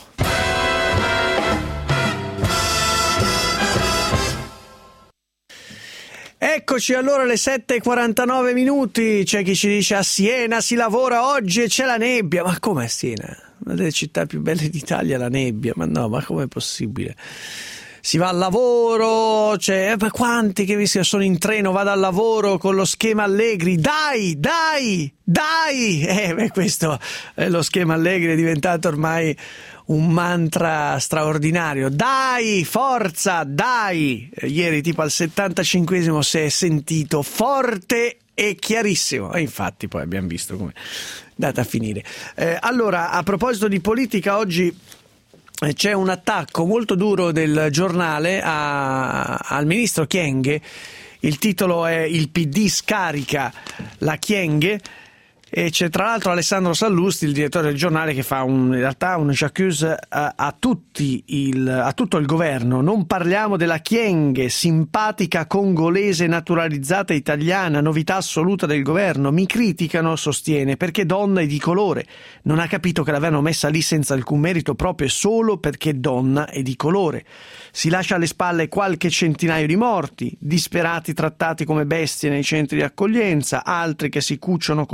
Eccoci allora alle sette e quarantanove minuti. C'è chi ci dice: a Siena si lavora oggi e c'è la nebbia. Ma come a Siena? Una delle città più belle d'Italia, la nebbia. Ma no, ma com'è possibile? Si va al lavoro, c'è, ma quanti che vi sono in treno, vado al lavoro con lo schema Allegri, dai, dai, dai! Eh, beh, questo è lo schema Allegri, è diventato ormai un mantra straordinario. Dai, forza, dai! Ieri tipo al settantacinquesimo si è sentito forte e chiarissimo, e infatti poi abbiamo visto come è andata a finire. Eh, allora, a proposito di politica, oggi c'è un attacco molto duro del Giornale a, al ministro Kyenge. Il titolo è: il P D scarica la Kyenge. E c'è tra l'altro Alessandro Sallusti, il direttore del Giornale, che fa un, in realtà un j'accuse a, a, tutti il, a tutto il governo. Non parliamo della Kyenge, simpatica congolese naturalizzata italiana, novità assoluta del governo. Mi criticano, sostiene, perché donna e di colore. Non ha capito che l'avevano messa lì senza alcun merito proprio e solo perché donna e di colore. Si lascia alle spalle qualche centinaio di morti, disperati trattati come bestie nei centri di accoglienza, altri che si cuciono con ago e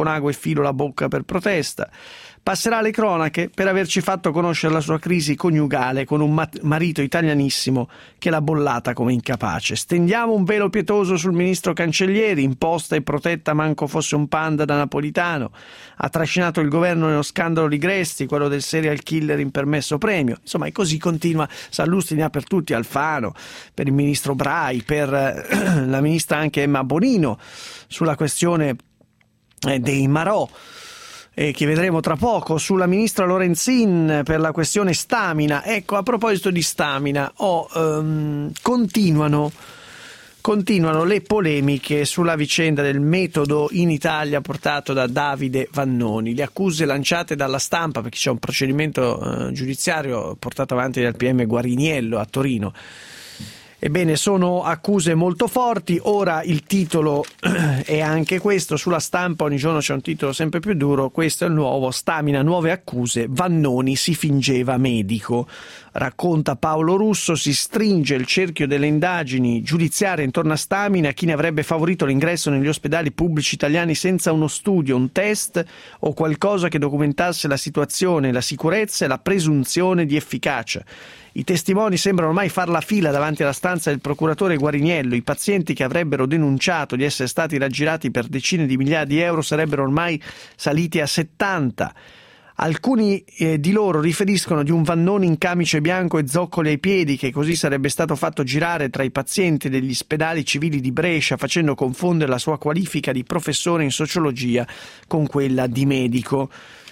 filo la bocca per protesta. Passerà alle cronache per averci fatto conoscere la sua crisi coniugale con un marito italianissimo che l'ha bollata come incapace. Stendiamo un velo pietoso sul ministro Cancellieri, imposta e protetta manco fosse un panda da napolitano. Ha trascinato il governo nello scandalo Ligresti, quello del serial killer impermesso premio. Insomma, e così continua. Sallusti ne ha per tutti, Alfano, per il ministro Brai, per la ministra anche Emma Bonino sulla questione dei Marò, Eh, che vedremo tra poco, sulla ministra Lorenzin per la questione Stamina. Ecco, a proposito di Stamina, oh, um, continuano, continuano le polemiche sulla vicenda del metodo in Italia portato da Davide Vannoni, le accuse lanciate dalla Stampa, perché c'è un procedimento uh, giudiziario portato avanti dal P M Guariniello a Torino. Ebbene, sono accuse molto forti. Ora il titolo è anche questo, sulla Stampa ogni giorno c'è un titolo sempre più duro. Questo è il nuovo: Stamina, nuove accuse, Vannoni si fingeva medico. Racconta Paolo Russo, si stringe il cerchio delle indagini giudiziarie intorno a Stamina. Chi ne avrebbe favorito l'ingresso negli ospedali pubblici italiani senza uno studio, un test o qualcosa che documentasse la situazione, la sicurezza e la presunzione di efficacia. I testimoni sembrano ormai far la fila davanti alla stanza del procuratore Guariniello. I pazienti che avrebbero denunciato di essere stati raggirati per decine di migliaia di euro sarebbero ormai saliti a settanta. Alcuni eh, di loro riferiscono di un Vannoni in camice bianco e zoccoli ai piedi, che così sarebbe stato fatto girare tra i pazienti degli ospedali civili di Brescia, facendo confondere la sua qualifica di professore in sociologia con quella di medico.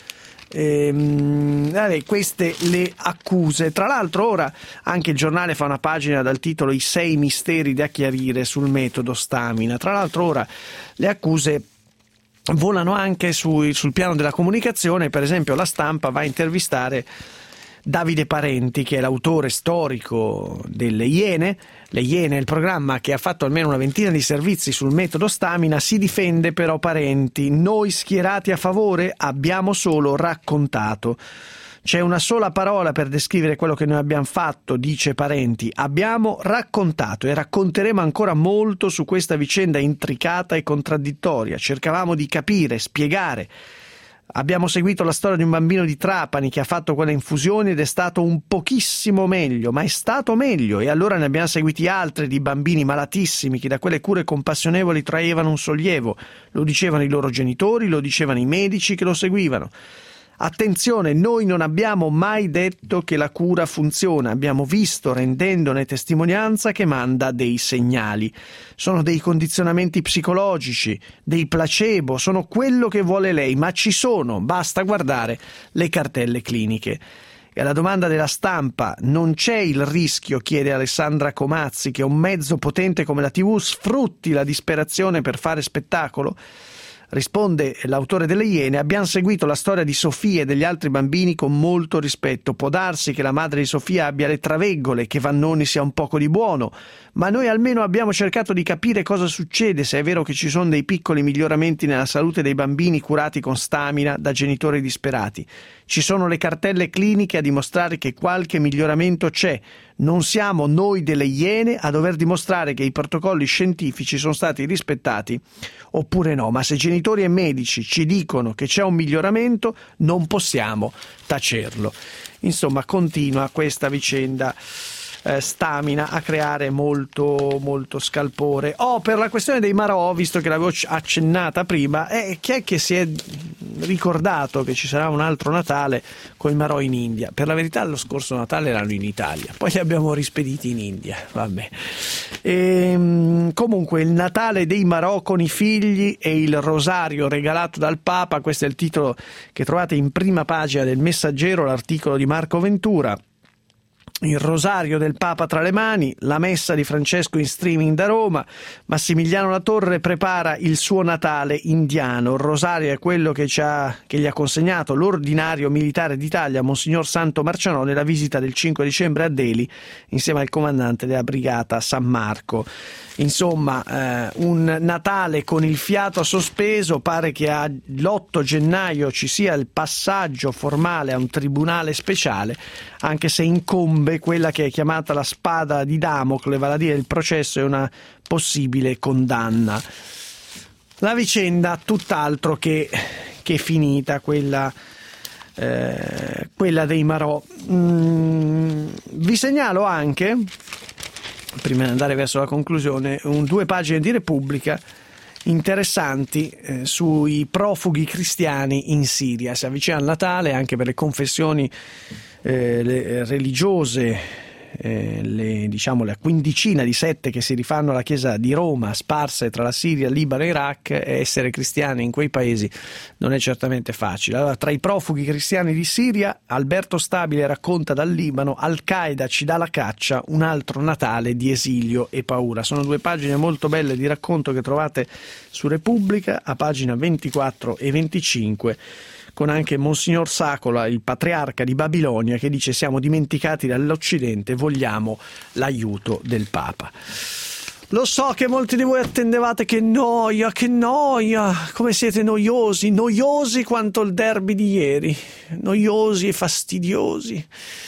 Ehm, vabbè, queste le accuse. Tra l'altro ora anche il Giornale fa una pagina dal titolo I sei misteri da chiarire sul metodo Stamina. Tra l'altro ora le accuse volano anche su, sul piano della comunicazione. Per esempio la Stampa va a intervistare Davide Parenti, che è l'autore storico delle Iene. Le Iene è il programma che ha fatto almeno una ventina di servizi sul metodo Stamina. Si difende però Parenti: noi schierati a favore abbiamo solo raccontato. C'è una sola parola per descrivere quello che noi abbiamo fatto, dice Parenti: abbiamo raccontato, e racconteremo ancora molto su questa vicenda intricata e contraddittoria. Cercavamo di capire, spiegare. Abbiamo seguito la storia di un bambino di Trapani che ha fatto quella infusione ed è stato un pochissimo meglio, ma è stato meglio, e allora ne abbiamo seguiti altri di bambini malatissimi che da quelle cure compassionevoli traevano un sollievo. Lo dicevano i loro genitori, lo dicevano i medici che lo seguivano. Attenzione, noi non abbiamo mai detto che la cura funziona, abbiamo visto, rendendone testimonianza, che manda dei segnali. Sono dei condizionamenti psicologici, dei placebo, sono quello che vuole lei, ma ci sono, basta guardare le cartelle cliniche. E alla domanda della Stampa: non c'è il rischio, chiede Alessandra Comazzi, che un mezzo potente come la tivù sfrutti la disperazione per fare spettacolo? Risponde l'autore delle Iene: abbiamo seguito la storia di Sofia e degli altri bambini con molto rispetto. Può darsi che la madre di Sofia abbia le traveggole, che Vannoni sia un poco di buono, ma noi almeno abbiamo cercato di capire cosa succede, se è vero che ci sono dei piccoli miglioramenti nella salute dei bambini curati con Stamina da genitori disperati. Ci sono le cartelle cliniche a dimostrare che qualche miglioramento c'è. Non siamo noi delle Iene a dover dimostrare che i protocolli scientifici sono stati rispettati oppure no, ma se genitori e medici ci dicono che c'è un miglioramento non possiamo tacerlo. Insomma, continua questa vicenda eh, Stamina a creare molto molto scalpore. Oh, per la questione dei Marò, visto che l'avevo accennata prima, eh, chi è che si è ricordato che ci sarà un altro Natale con i Marò in India? Per la verità lo scorso Natale erano in Italia, poi li abbiamo rispediti in India, vabbè. E, comunque, il Natale dei Marò con i figli e il rosario regalato dal Papa, questo è il titolo che trovate in prima pagina del Messaggero, l'articolo di Marco Ventura. Il rosario del Papa tra le mani, la messa di Francesco in streaming da Roma. Massimiliano Latorre prepara il suo Natale indiano. Il rosario è quello che, ci ha, che gli ha consegnato l'ordinario militare d'Italia, Monsignor Santo Marcianò, nella visita del cinque dicembre a Delhi, insieme al comandante della brigata San Marco. Insomma, eh, un Natale con il fiato sospeso. Pare che all'otto gennaio ci sia il passaggio formale a un tribunale speciale, anche se incombe quella che è chiamata la spada di Damocle, vale a dire il processo e una possibile condanna. La vicenda tutt'altro che che è finita quella, eh, quella dei Marò. Mm, vi segnalo anche, prima di andare verso la conclusione, un, due pagine di Repubblica interessanti eh, sui profughi cristiani in Siria. Si avvicina il Natale, anche per le confessioni eh, le, religiose, eh, le, diciamo la quindicina di sette che si rifanno alla Chiesa di Roma, sparse tra la Siria, il Libano e Iraq, e essere cristiani in quei paesi non è certamente facile. Allora, tra i profughi cristiani di Siria, Alberto Stabile racconta dal Libano: Al-Qaeda ci dà la caccia, un altro Natale di esilio e paura. Sono due pagine molto belle di racconto che trovate su Repubblica a pagina ventiquattro e venticinque, con anche Monsignor Saccola, il patriarca di Babilonia, che dice: siamo dimenticati dall'Occidente, vogliamo l'aiuto del Papa. Lo so che molti di voi attendevate, che noia, che noia, come siete noiosi, noiosi quanto il derby di ieri, noiosi e fastidiosi.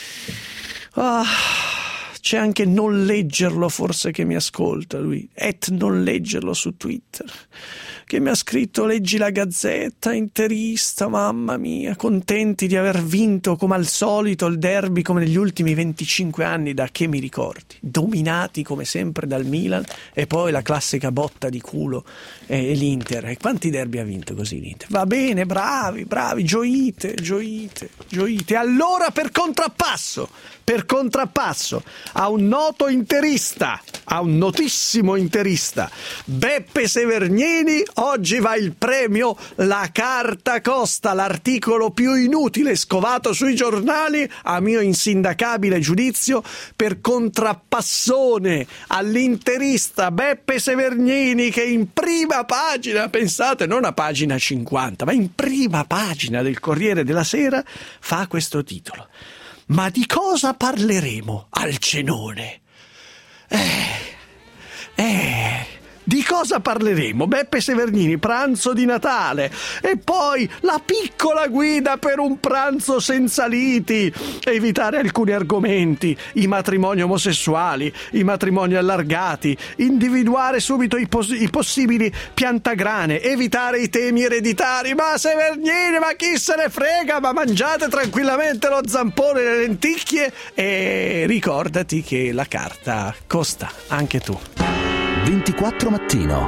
Ah, c'è anche non leggerlo forse che mi ascolta lui, et non leggerlo su Twitter, che mi ha scritto: leggi la Gazzetta, interista, mamma mia, contenti di aver vinto come al solito il derby come negli ultimi venticinque anni, da che mi ricordi, dominati come sempre dal Milan, e poi la classica botta di culo e, e l'Inter. E quanti derby ha vinto così l'Inter? Va bene, bravi, bravi, gioite, gioite, gioite. Allora, per contrappasso, per contrappasso a un noto interista, a un notissimo interista, Beppe Severgnini, oggi va il premio La Carta Costa, l'articolo più inutile scovato sui giornali, a mio insindacabile giudizio, per contrappassone all'interista Beppe Severgnini, che in prima pagina, pensate, non a pagina cinquanta, ma in prima pagina del Corriere della Sera fa questo titolo: ma di cosa parleremo al cenone? Eh, eh, di cosa parleremo? Beppe Severgnini, pranzo di Natale, e poi la piccola guida per un pranzo senza liti, evitare alcuni argomenti, i matrimoni omosessuali, i matrimoni allargati, individuare subito i, pos- i possibili piantagrane, evitare i temi ereditari. Ma Severgnini, ma chi se ne frega, ma mangiate tranquillamente lo zampone e le lenticchie e ricordati che la carta costa, anche tu. ventiquattro Mattino.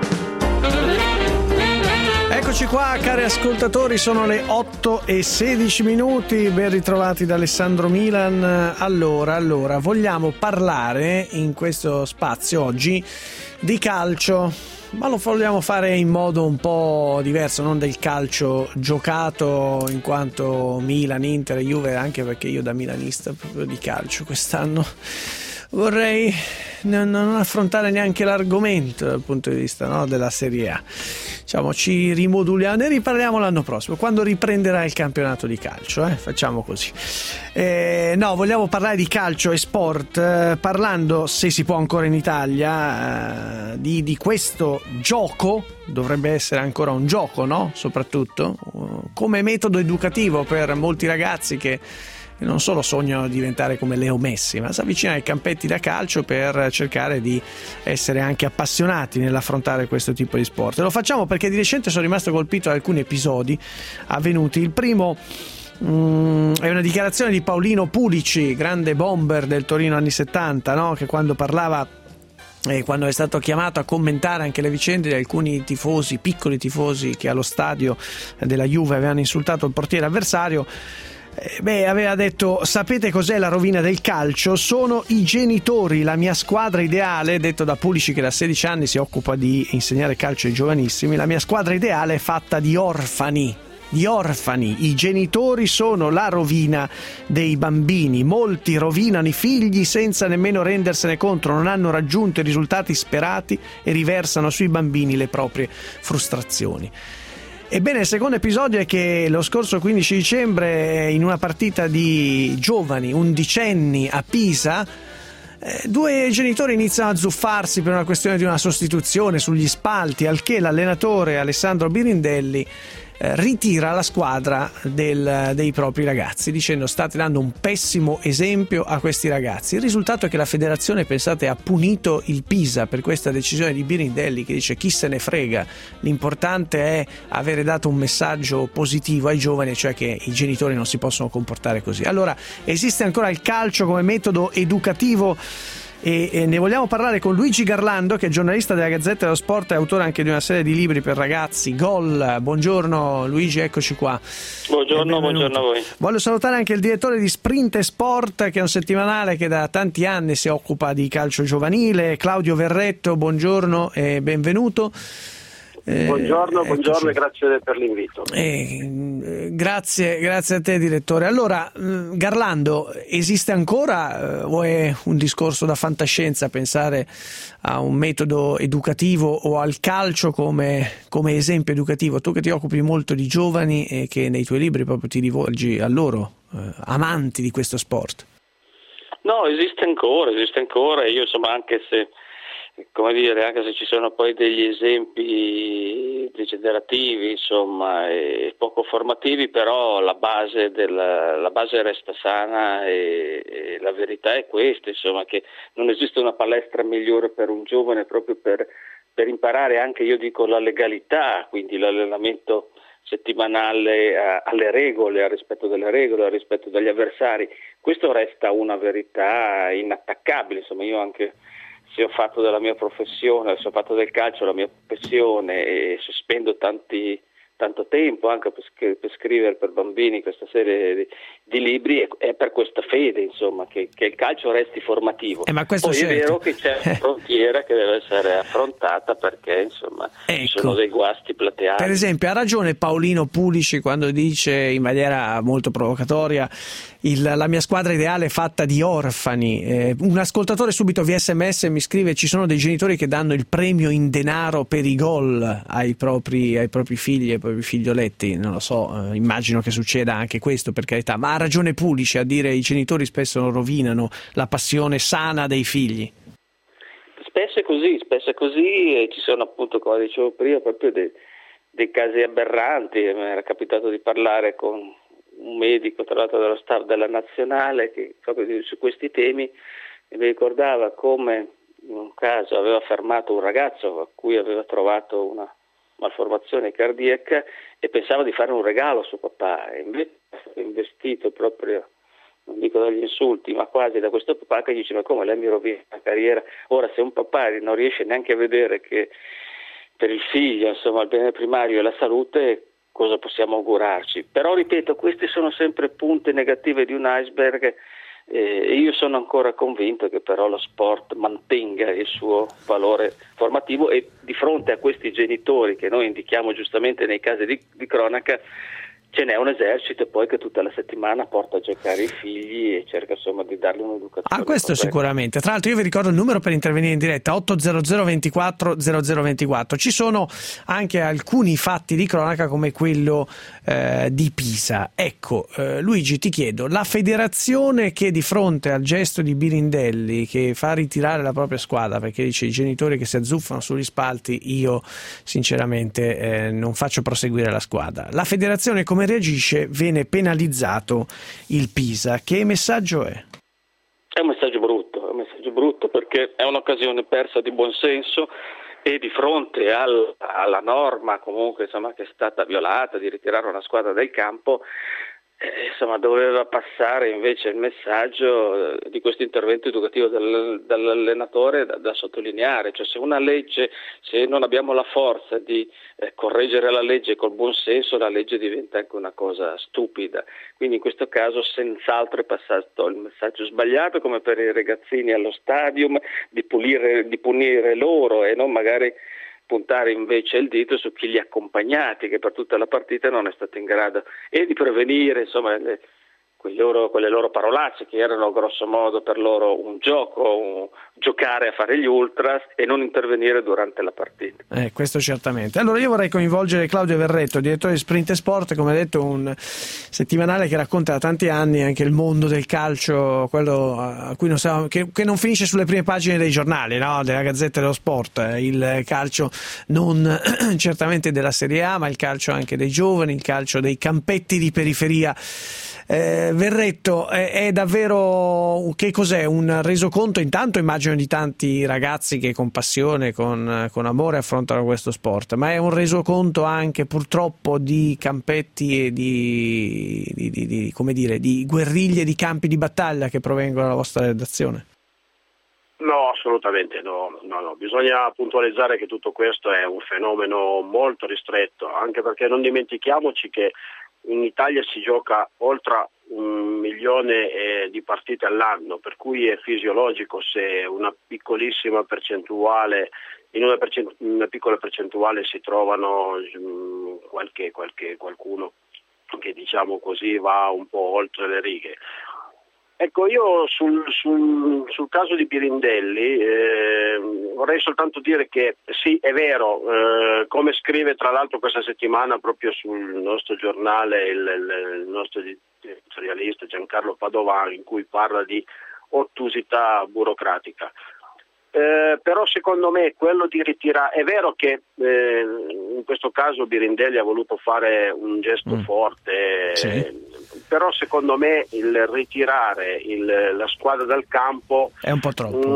Eccoci qua, cari ascoltatori, sono le otto e sedici minuti, ben ritrovati da Alessandro Milan. Allora, allora, vogliamo parlare in questo spazio oggi di calcio, ma lo vogliamo fare in modo un po' diverso, non del calcio giocato in quanto Milan, Inter e Juve, anche perché io da milanista proprio di calcio quest'anno vorrei non affrontare neanche l'argomento dal punto di vista, no, della Serie A. Diciamo, ci rimoduliamo, ne riparliamo l'anno prossimo, quando riprenderà il campionato di calcio, eh? Facciamo così. Eh, no, vogliamo parlare di calcio e sport, eh, parlando, se si può ancora in Italia, eh, di, di questo gioco, dovrebbe essere ancora un gioco, no? Soprattutto, uh, come metodo educativo per molti ragazzi che non solo sognano di diventare come Leo Messi, ma si avvicinano ai campetti da calcio per cercare di essere anche appassionati nell'affrontare questo tipo di sport. E lo facciamo perché di recente sono rimasto colpito da alcuni episodi avvenuti. Il primo mm, è una dichiarazione di Paolino Pulici, grande bomber del Torino anni settanta, no? Che quando parlava E quando è stato chiamato a commentare anche le vicende di alcuni tifosi, piccoli tifosi, che allo stadio della Juve avevano insultato il portiere avversario, beh, aveva detto: sapete cos'è la rovina del calcio? Sono i genitori, la mia squadra ideale, detto da Pulici che da sedici anni si occupa di insegnare calcio ai giovanissimi, la mia squadra ideale è fatta di orfani. Gli orfani, i genitori sono la rovina dei bambini. Molti rovinano i figli senza nemmeno rendersene conto, non hanno raggiunto i risultati sperati e riversano sui bambini le proprie frustrazioni. Ebbene, il secondo episodio è che lo scorso quindici dicembre, in una partita di giovani, undicenni a Pisa, eh, due genitori iniziano a zuffarsi per una questione di una sostituzione sugli spalti, al che l'allenatore Alessandro Birindelli eh, ritira la squadra del, dei propri ragazzi, dicendo: state dando un pessimo esempio a questi ragazzi. Il risultato è che la federazione, pensate, ha punito il Pisa per questa decisione di Birindelli, che dice: chi se ne frega, l'importante è avere dato un messaggio positivo ai giovani, cioè che i genitori non si possono comportare così. Allora, esiste ancora il calcio come metodo educativo? E, e ne vogliamo parlare con Luigi Garlando, che è giornalista della Gazzetta dello Sport e autore anche di una serie di libri per ragazzi, Gol. Buongiorno Luigi, eccoci qua. Buongiorno, buongiorno a voi. Voglio salutare anche il direttore di Sprint e Sport, che è un settimanale che da tanti anni si occupa di calcio giovanile, Claudio Verretto. Buongiorno e benvenuto. Eh, buongiorno, buongiorno e grazie per l'invito. Eh, grazie, grazie a te, direttore. Allora, Garlando, esiste ancora eh, o è un discorso da fantascienza pensare a un metodo educativo o al calcio come, come esempio educativo? Tu che ti occupi molto di giovani e che nei tuoi libri proprio ti rivolgi a loro, eh, amanti di questo sport. No, esiste ancora, esiste ancora. Io insomma, anche se come dire, anche se ci sono poi degli esempi degenerativi, insomma, e poco formativi, però la base della, la base resta sana e, e la verità è questa, insomma, che non esiste una palestra migliore per un giovane proprio per, per imparare anche, io dico, la legalità, quindi l'allenamento settimanale a, alle regole, al rispetto delle regole, al rispetto degli avversari. Questo resta una verità inattaccabile, insomma. Io anche se ho fatto della mia professione, se ho fatto del calcio la mia professione e se spendo tanti, tanto tempo anche per, per scrivere per bambini questa serie di, di libri, è, è per questa fede, insomma, che, che il calcio resti formativo. Eh, ma questo Poi certo. È vero che c'è una frontiera che deve essere affrontata perché, insomma, ecco, ci sono dei guasti plateali. Per esempio, ha ragione Paolino Pulici quando dice in maniera molto provocatoria: il, la mia squadra ideale è fatta di orfani. Eh, un ascoltatore subito via sms mi scrive: ci sono dei genitori che danno il premio in denaro per i gol ai propri, ai propri figli, ai propri figlioletti. Non lo so, eh, immagino che succeda anche questo, per carità, ma ha ragione Pulici a dire i genitori spesso rovinano la passione sana dei figli. Spesso è così, spesso è così e ci sono, appunto, come dicevo prima, proprio dei, dei casi aberranti. Mi era capitato di parlare con un medico, tra l'altro dello staff della nazionale, che proprio su questi temi mi ricordava come in un caso aveva fermato un ragazzo a cui aveva trovato una malformazione cardiaca e pensava di fare un regalo a suo papà, e invece è stato investito proprio, non dico dagli insulti, ma quasi da questo papà, che dice: ma come, lei mi rovina la carriera? Ora, se un papà non riesce neanche a vedere che per il figlio, insomma, il bene primario è la salute, cosa possiamo augurarci? Però, ripeto, queste sono sempre punte negative di un iceberg e io sono ancora convinto che però lo sport mantenga il suo valore formativo, e di fronte a questi genitori che noi indichiamo giustamente nei casi di, di cronaca, ce n'è un esercito poi che tutta la settimana porta a giocare i figli e cerca, insomma, di dargli un'educazione. Ah, questo corretta. Sicuramente. Tra l'altro io vi ricordo il numero per intervenire in diretta: otto zero zero ventiquattro zero zero ventiquattro. Ci sono anche alcuni fatti di cronaca come quello eh, di Pisa. Ecco, eh, Luigi, ti chiedo, la federazione che di fronte al gesto di Birindelli, che fa ritirare la propria squadra perché dice i genitori che si azzuffano sugli spalti, io sinceramente eh, non faccio proseguire la squadra. La federazione come reagisce? Viene penalizzato il Pisa. Che messaggio è? È un messaggio brutto, è un messaggio brutto perché è un'occasione persa di buonsenso, e di fronte al, alla norma comunque, insomma, che è stata violata di ritirare una squadra dal campo, eh, insomma, doveva passare invece il messaggio eh, di questo intervento educativo del, dall'allenatore da, da sottolineare. Cioè, se una legge, se non abbiamo la forza di eh, correggere la legge col buon senso, la legge diventa anche una cosa stupida. Quindi in questo caso senz'altro è passato il messaggio sbagliato, come per i ragazzini allo stadium, di, pulire, di punire loro e non magari puntare invece il dito su chi li ha accompagnati, che per tutta la partita non è stato in grado e di prevenire, insomma, le, quei loro, quelle loro parolacce che erano grosso modo per loro un gioco, un, giocare a fare gli ultras e non intervenire durante la partita. Eh, questo certamente. Allora io vorrei coinvolgere Claudio Verretto, direttore di Sprint Sport, come detto un settimanale che racconta da tanti anni anche il mondo del calcio, quello a cui non siamo, che, che non finisce sulle prime pagine dei giornali, no? Della Gazzetta dello Sport, il calcio non certamente della Serie A, ma il calcio anche dei giovani, il calcio dei campetti di periferia. Eh, Verretto, è, è davvero, che cos'è? Un resoconto intanto immagino di tanti ragazzi che con passione, con, con amore affrontano questo sport, ma è un resoconto anche purtroppo di campetti e di, di, di, di, come dire, di guerriglie, di campi di battaglia che provengono dalla vostra redazione? No, assolutamente no, no, no. Bisogna puntualizzare che tutto questo è un fenomeno molto ristretto, anche perché non dimentichiamoci che in Italia si gioca oltre un milione eh, di partite all'anno, per cui è fisiologico se una piccolissima percentuale, in una, percent- una piccola percentuale si trovano mh, qualche, qualche qualcuno che diciamo così va un po' oltre le righe. Ecco, io sul, sul, sul caso di Birindelli eh, vorrei soltanto dire che sì, è vero, eh, come scrive tra l'altro questa settimana proprio sul nostro giornale il, il, il nostro editorialista Giancarlo Padovan, in cui parla di ottusità burocratica. Eh, però secondo me quello di ritirare, è vero che eh, in questo caso Birindelli ha voluto fare un gesto mm. forte, sì. eh, però secondo me il ritirare il, la squadra dal campo è un po' troppo.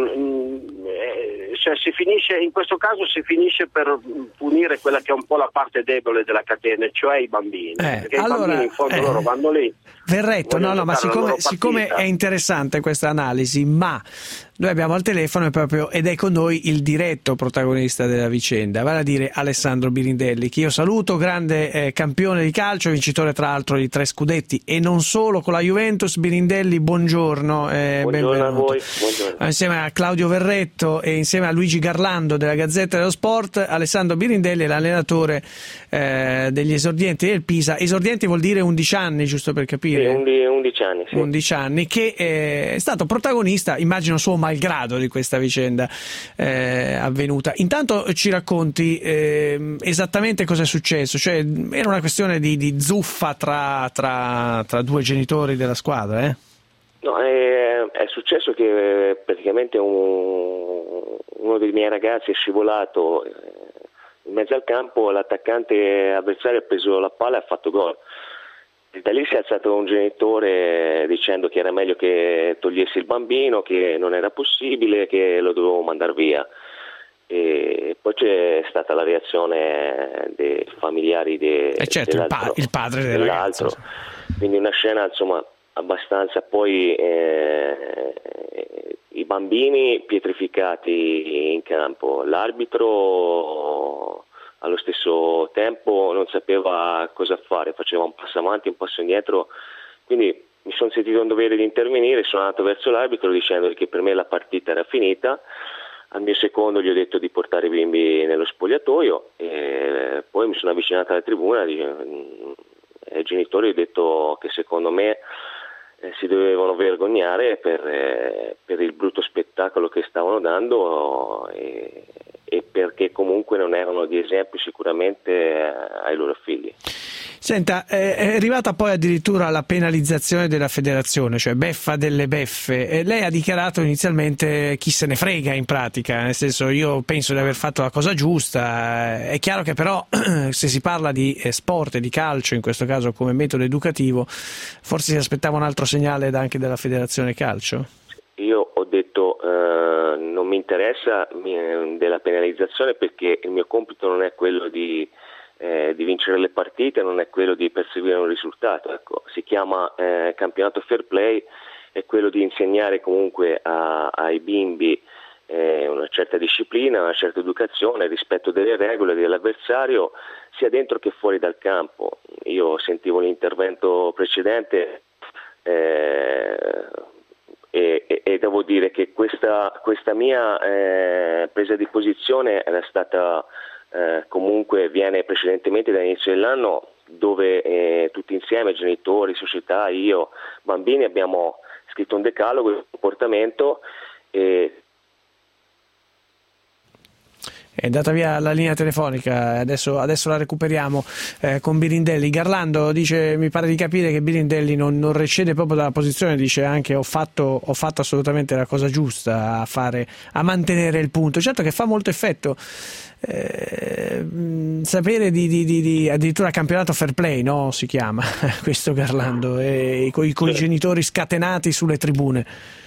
Mm, eh, cioè si finisce, in questo caso si finisce per punire quella che è un po' la parte debole della catena, cioè i bambini, eh, perché allora, i bambini in fondo eh, loro vanno lì. Verretto, no, no, ma siccome, siccome è interessante questa analisi, ma noi abbiamo al telefono proprio, ed è con noi il diretto protagonista della vicenda, vale a dire Alessandro Birindelli, che io saluto, grande eh, campione di calcio, vincitore tra l'altro di tre scudetti e non solo con la Juventus. Birindelli, buongiorno, eh, buongiorno benvenuto. a voi. Buongiorno. Insieme a Claudio Verretto e insieme a Luigi Garlando della Gazzetta dello Sport, Alessandro Birindelli è l'allenatore eh, degli esordienti del Pisa. Esordienti vuol dire undici anni, giusto per capire? Sì, undici anni, sì. undici anni, che è stato protagonista, immagino suo malgrado, di questa vicenda eh, avvenuta. Intanto ci racconti eh, esattamente cosa è successo, cioè era una questione di, di zuffa tra, tra, tra due genitori della squadra, eh? No, è, è successo che praticamente un, uno dei miei ragazzi è scivolato in mezzo al campo, l'attaccante avversario ha preso la palla e ha fatto gol. Da lì si è alzato un genitore dicendo che era meglio che togliessi il bambino, che non era possibile, che lo dovevo mandare via. E poi c'è stata la reazione dei familiari de, eh certo, il, pa- il padre del dell'altro. Ragazzo. Quindi una scena insomma abbastanza, poi eh, i bambini pietrificati in campo, l'arbitro allo stesso tempo non sapeva cosa fare, faceva un passo avanti, un passo indietro, quindi mi sono sentito in dovere di intervenire, sono andato verso l'arbitro dicendo che per me la partita era finita. Al mio secondo gli ho detto di portare i bimbi nello spogliatoio e poi mi sono avvicinato alla tribuna e ai genitori ho detto che secondo me eh, si dovevano vergognare per, eh, per il brutto spettacolo che stavano dando e, e perché comunque non erano di esempio sicuramente ai loro figli. Senta, è arrivata poi addirittura la penalizzazione della federazione, cioè beffa delle beffe, e lei ha dichiarato inizialmente chi se ne frega in pratica, nel senso io penso di aver fatto la cosa giusta. È chiaro che però se si parla di sport e di calcio, in questo caso come metodo educativo, forse si aspettava un altro segnale anche dalla federazione calcio? Io ho detto eh, non mi interessa della penalizzazione perché il mio compito non è quello di Eh, di vincere le partite, non è quello di perseguire un risultato, ecco. Si chiama eh, campionato fair play, è quello di insegnare comunque a, ai bimbi eh, una certa disciplina, una certa educazione, rispetto delle regole dell'avversario sia dentro che fuori dal campo. Io sentivo l'intervento precedente eh, e, e, e devo dire che questa, questa mia eh, presa di posizione era stata Eh, comunque viene precedentemente dall'inizio dell'anno dove eh, tutti insieme, genitori, società, io, bambini, abbiamo scritto un decalogo di comportamento. E È andata via la linea telefonica, adesso, adesso la recuperiamo eh, con Birindelli. Garlando dice, mi pare di capire che Birindelli non, non recede proprio dalla posizione, dice anche ho fatto, ho fatto assolutamente la cosa giusta a, fare, a mantenere il punto. Certo che fa molto effetto eh, sapere di, di, di, di addirittura campionato fair play, no? Si chiama questo Garlando, e con i genitori scatenati sulle tribune.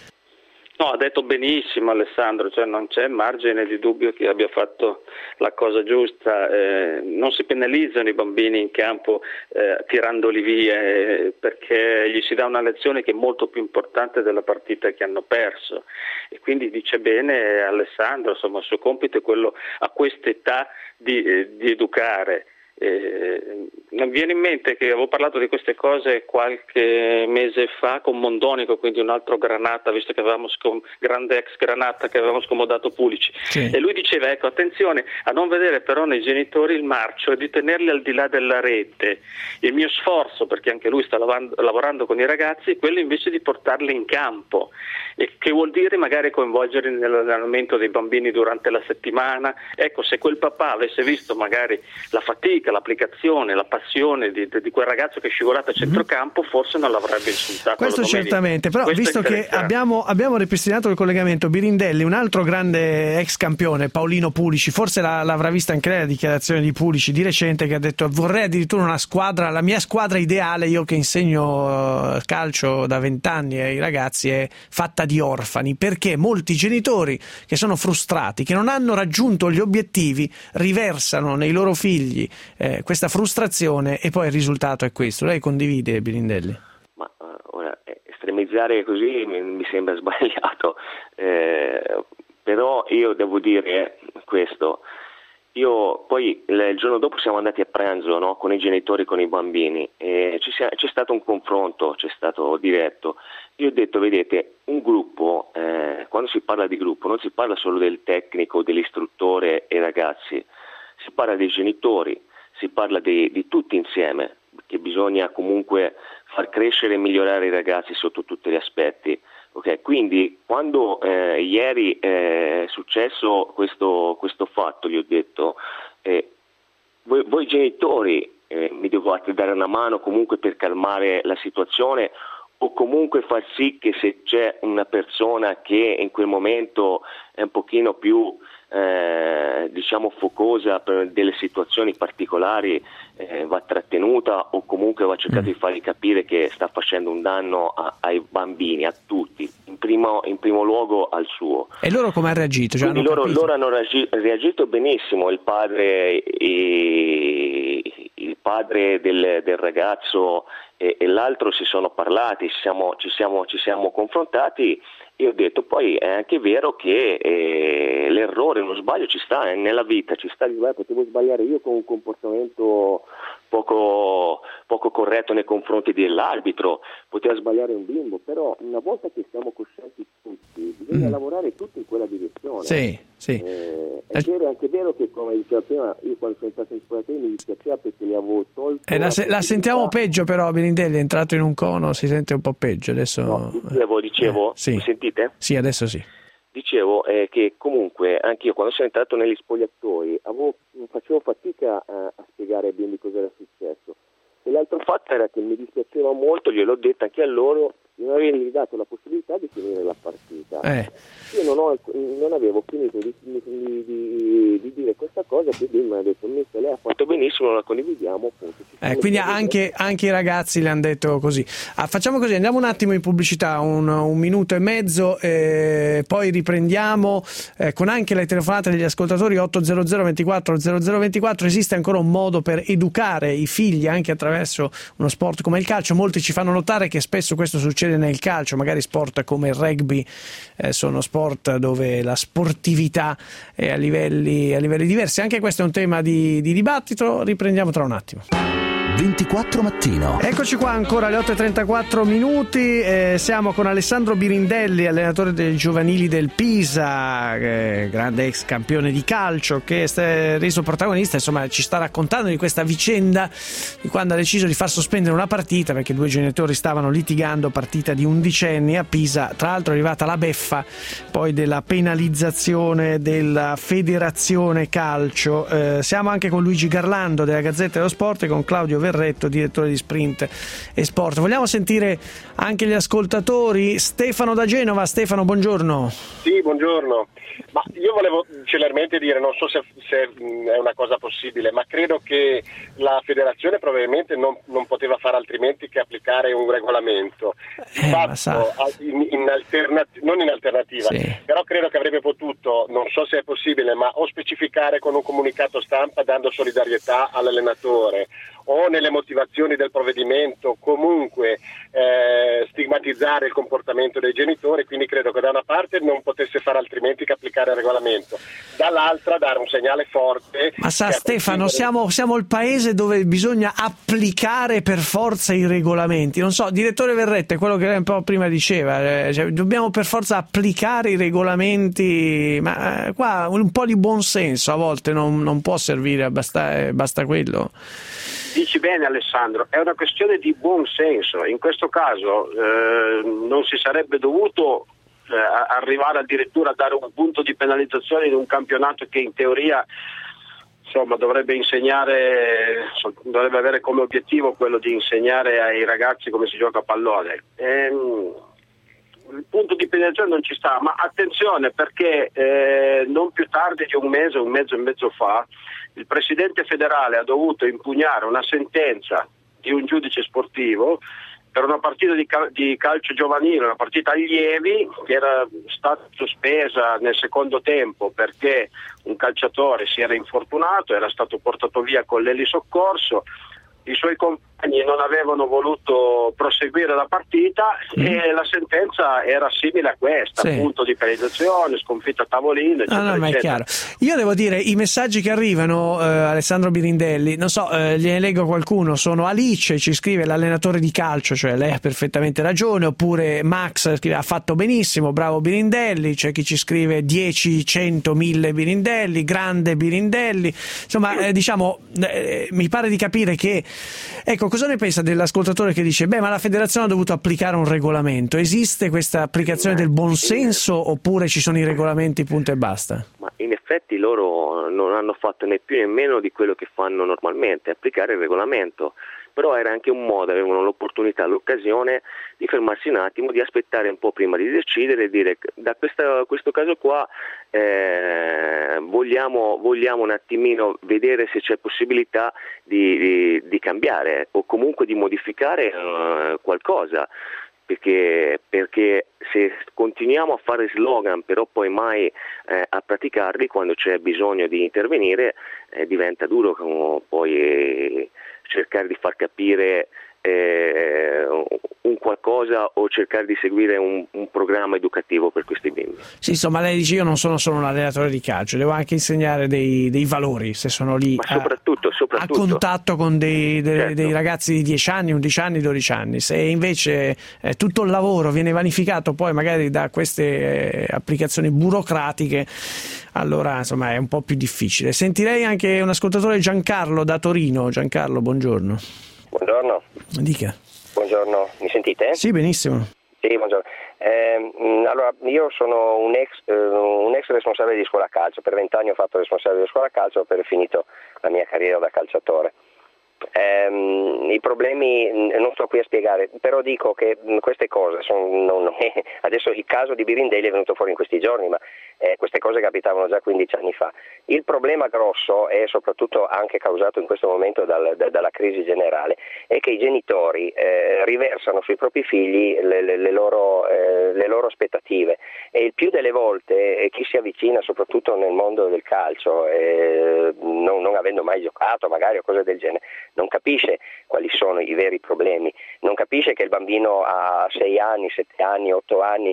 No, ha detto benissimo Alessandro, cioè non c'è margine di dubbio che abbia fatto la cosa giusta, eh, non si penalizzano i bambini in campo eh, tirandoli via, eh, perché gli si dà una lezione che è molto più importante della partita che hanno perso, e quindi dice bene Alessandro, insomma il suo compito è quello a quest'età di, eh, di educare. Eh, non viene in mente che avevo parlato di queste cose qualche mese fa con Mondonico, quindi un altro Granata, visto che avevamo scom- grande ex Granata che avevamo scomodato Pulici, sì. E lui diceva ecco attenzione a non vedere però nei genitori il marcio e di tenerli al di là della rete. Il mio sforzo, perché anche lui sta lavando, lavorando con i ragazzi, è quello invece di portarli in campo, e che vuol dire magari coinvolgerli nell'allenamento dei bambini durante la settimana. Ecco, se quel papà avesse visto magari la fatica, l'applicazione, la passione di, di quel ragazzo che è scivolato a centrocampo, forse non l'avrebbe insultato. Questo certamente, però questo visto che abbiamo, abbiamo ripristinato il collegamento, Birindelli, un altro grande ex campione, Paolino Pulici, forse la, l'avrà vista anche lei la dichiarazione di Pulici di recente, che ha detto vorrei addirittura una squadra, la mia squadra ideale, io che insegno calcio da vent'anni ai ragazzi, è fatta di orfani, perché molti genitori che sono frustrati, che non hanno raggiunto gli obiettivi, riversano nei loro figli Eh, questa frustrazione, e poi il risultato è questo. Lei condivide, Birindelli? Ma uh, ora estremizzare così mi, mi sembra sbagliato, eh, però io devo dire questo. Io poi il giorno dopo siamo andati a pranzo, no, con i genitori, con i bambini, e ci sia, c'è stato un confronto, c'è stato diretto. Io ho detto, vedete, un gruppo, eh, quando si parla di gruppo non si parla solo del tecnico, dell'istruttore e ragazzi, si parla dei genitori, si parla di, di tutti insieme, che bisogna comunque far crescere e migliorare i ragazzi sotto tutti gli aspetti. Okay? Quindi quando eh, ieri è successo questo, questo fatto, gli ho detto, eh, voi, voi genitori eh, mi dovete dare una mano comunque per calmare la situazione, o comunque far sì che se c'è una persona che in quel momento è un pochino più eh, diciamo focosa per delle situazioni particolari, eh, va trattenuta, o comunque va cercato mm. di fargli capire che sta facendo un danno a, ai bambini, a tutti, in primo, in primo luogo al suo. E loro come hanno reagito? Cioè, hanno loro, loro hanno reagi- reagito benissimo, il padre e, il padre del, del ragazzo e, e l'altro si sono parlati, ci siamo, ci siamo, ci siamo confrontati, e ho detto poi è anche vero che eh, l'errore, uno sbaglio ci sta, eh, nella vita ci sta, potevo sbagliare io con un comportamento poco, poco corretto nei confronti dell'arbitro, poteva sbagliare un bimbo, però una volta che siamo coscienti tutti bisogna mm. lavorare tutti in quella direzione. Sì, sì. Eh, è, vero, è anche vero che, come diceva prima, io quando sono entrato in spogliatoio mi dispiaceva perché li avevo tolto. Eh, la, se, la sentiamo peggio però, Birindelli è entrato in un cono, si sente un po' peggio adesso. No, dicevo, dicevo eh, sì. Mi sentite? Sì, adesso sì. Dicevo eh, che comunque anche io quando sono entrato negli spogliatoi avevo, facevo fatica a, a spiegare bene di cosa era successo, e l'altro fatto era che mi dispiaceva molto, gliel'ho detto anche a loro, di non avergli dato la possibilità di finire la partita. Eh. Io non, ho, non avevo finito di, di, di, di dire questa cosa, quindi mi ha detto mister, lei ha fatto benissimo, la condividiamo, appunto. Eh, quindi anche, anche i ragazzi le hanno detto così. Ah, facciamo così, andiamo un attimo in pubblicità, un, un minuto e mezzo, eh, poi riprendiamo eh, con anche le telefonate degli ascoltatori. Otto zero zero ventiquattro zero zero ventiquattro. Esiste ancora un modo per educare i figli anche attraverso uno sport come il calcio. Molti ci fanno notare che spesso questo succede nel calcio, magari sport come il rugby eh, sono sport dove la sportività è a livelli, a livelli diversi. Anche questo è un tema di, di dibattito. Riprendiamo tra un attimo. ventiquattro Mattino. Eccoci qua ancora alle otto e trentaquattro minuti, eh, siamo con Alessandro Birindelli, allenatore dei giovanili del Pisa, eh, grande ex campione di calcio, che è reso protagonista, insomma ci sta raccontando di questa vicenda di quando ha deciso di far sospendere una partita perché due genitori stavano litigando, partita di undicenni a Pisa. Tra l'altro è arrivata la beffa poi della penalizzazione della Federazione Calcio. Eh, siamo anche con Luigi Garlando della Gazzetta dello Sport e con Claudio Verretto, direttore di Sprint e Sport. Vogliamo sentire anche gli ascoltatori. Stefano da Genova. Stefano, buongiorno. Sì, buongiorno. Ma io volevo celermente dire, non so se, se è una cosa possibile, ma credo che la federazione probabilmente non, non poteva fare altrimenti che applicare un regolamento. Di Eh, fatto, in, in alternat- non in alternativa, Sì. però credo che avrebbe potuto, non so se è possibile, ma o specificare con un comunicato stampa dando solidarietà all'allenatore o nelle motivazioni del provvedimento comunque eh, stigmatizzare il comportamento dei genitori, quindi credo che da una parte non potesse fare altrimenti che applicare il regolamento, dall'altra dare un segnale forte. Ma sa Stefano, siamo, siamo il paese dove bisogna applicare per forza i regolamenti. Non so, direttore Verretto, è quello che lei un po' prima diceva, eh, cioè, dobbiamo per forza applicare i regolamenti, ma eh, qua un po' di buonsenso a volte non, non può servire, basta, eh, basta quello. Dici bene Alessandro, è una questione di buon senso. In questo caso eh, non si sarebbe dovuto eh, arrivare addirittura a dare un punto di penalizzazione in un campionato che in teoria insomma dovrebbe insegnare, dovrebbe avere come obiettivo quello di insegnare ai ragazzi come si gioca a pallone. Ehm, il punto di penalizzazione non ci sta, ma attenzione perché eh, non più tardi di un mese, un mese e mezzo fa, il presidente federale ha dovuto impugnare una sentenza di un giudice sportivo per una partita di, cal- di calcio giovanile, una partita allievi che era stata sospesa nel secondo tempo perché un calciatore si era infortunato, era stato portato via con l'elisoccorso, i suoi compagni non avevano voluto proseguire la partita mm. e la sentenza era simile a questa, sì. Punto di penalizzazione, sconfitta a tavolino, eccetera, no, no, ma è eccetera. chiaro. Io devo dire, i messaggi che arrivano, eh, Alessandro Birindelli, non so, eh, gliene leggo qualcuno, sono Alice, ci scrive l'allenatore di calcio, cioè lei ha perfettamente ragione, oppure Max scrive ha fatto benissimo, bravo Birindelli, c'è chi ci scrive dieci, cento, mille Birindelli, grande Birindelli, insomma, eh, diciamo, eh, mi pare di capire che, ecco, cosa ne pensa dell'ascoltatore che dice, beh, ma la federazione ha dovuto applicare un regolamento, esiste questa applicazione del buonsenso oppure ci sono i regolamenti punto e basta? Ma in effetti loro non hanno fatto né più né meno di quello che fanno normalmente, applicare il regolamento, però era anche un modo, avevano l'opportunità, l'occasione di fermarsi un attimo, di aspettare un po' prima di decidere e dire da questa, questo caso qua eh, vogliamo, vogliamo un attimino vedere se c'è possibilità di, di, di cambiare o comunque di modificare uh, qualcosa. Perché, perché se continuiamo a fare slogan però poi mai eh, a praticarli, quando c'è bisogno di intervenire eh, diventa duro come poi eh, cercare di far capire eh, un qualcosa o cercare di seguire un, un programma educativo per questi bimbi. Sì, insomma, lei dice io non sono solo un allenatore di calcio, devo anche insegnare dei, dei valori se sono lì Ma soprattutto, a, soprattutto. a contatto con dei, dei, certo. dei ragazzi di dieci anni, undici anni, dodici anni. Se invece eh, tutto il lavoro viene vanificato poi magari da queste eh, applicazioni burocratiche, allora insomma è un po' più difficile. Sentirei anche un ascoltatore, Giancarlo da Torino. Giancarlo, buongiorno. Buongiorno. Dica. Buongiorno, mi sentite? Sì, benissimo. Sì, buongiorno. Eh, allora, io sono un ex, eh, un ex responsabile di scuola calcio, per vent'anni ho fatto responsabile di scuola calcio, poi ho finito la mia carriera da calciatore. Eh, I problemi non sto qui a spiegare, però dico che queste cose sono, non, non è, adesso il caso di Birindelli è venuto fuori in questi giorni, ma eh, queste cose capitavano già quindici anni fa. Il problema grosso è soprattutto anche causato in questo momento dal, da, dalla crisi generale, è che i genitori eh, riversano sui propri figli le, le, le, loro, eh, le loro aspettative, e il più delle volte eh, chi si avvicina soprattutto nel mondo del calcio eh, non, non avendo mai giocato magari o cose del genere non capisce quali sono i veri problemi, non capisce che il bambino a sei anni, sette anni, otto anni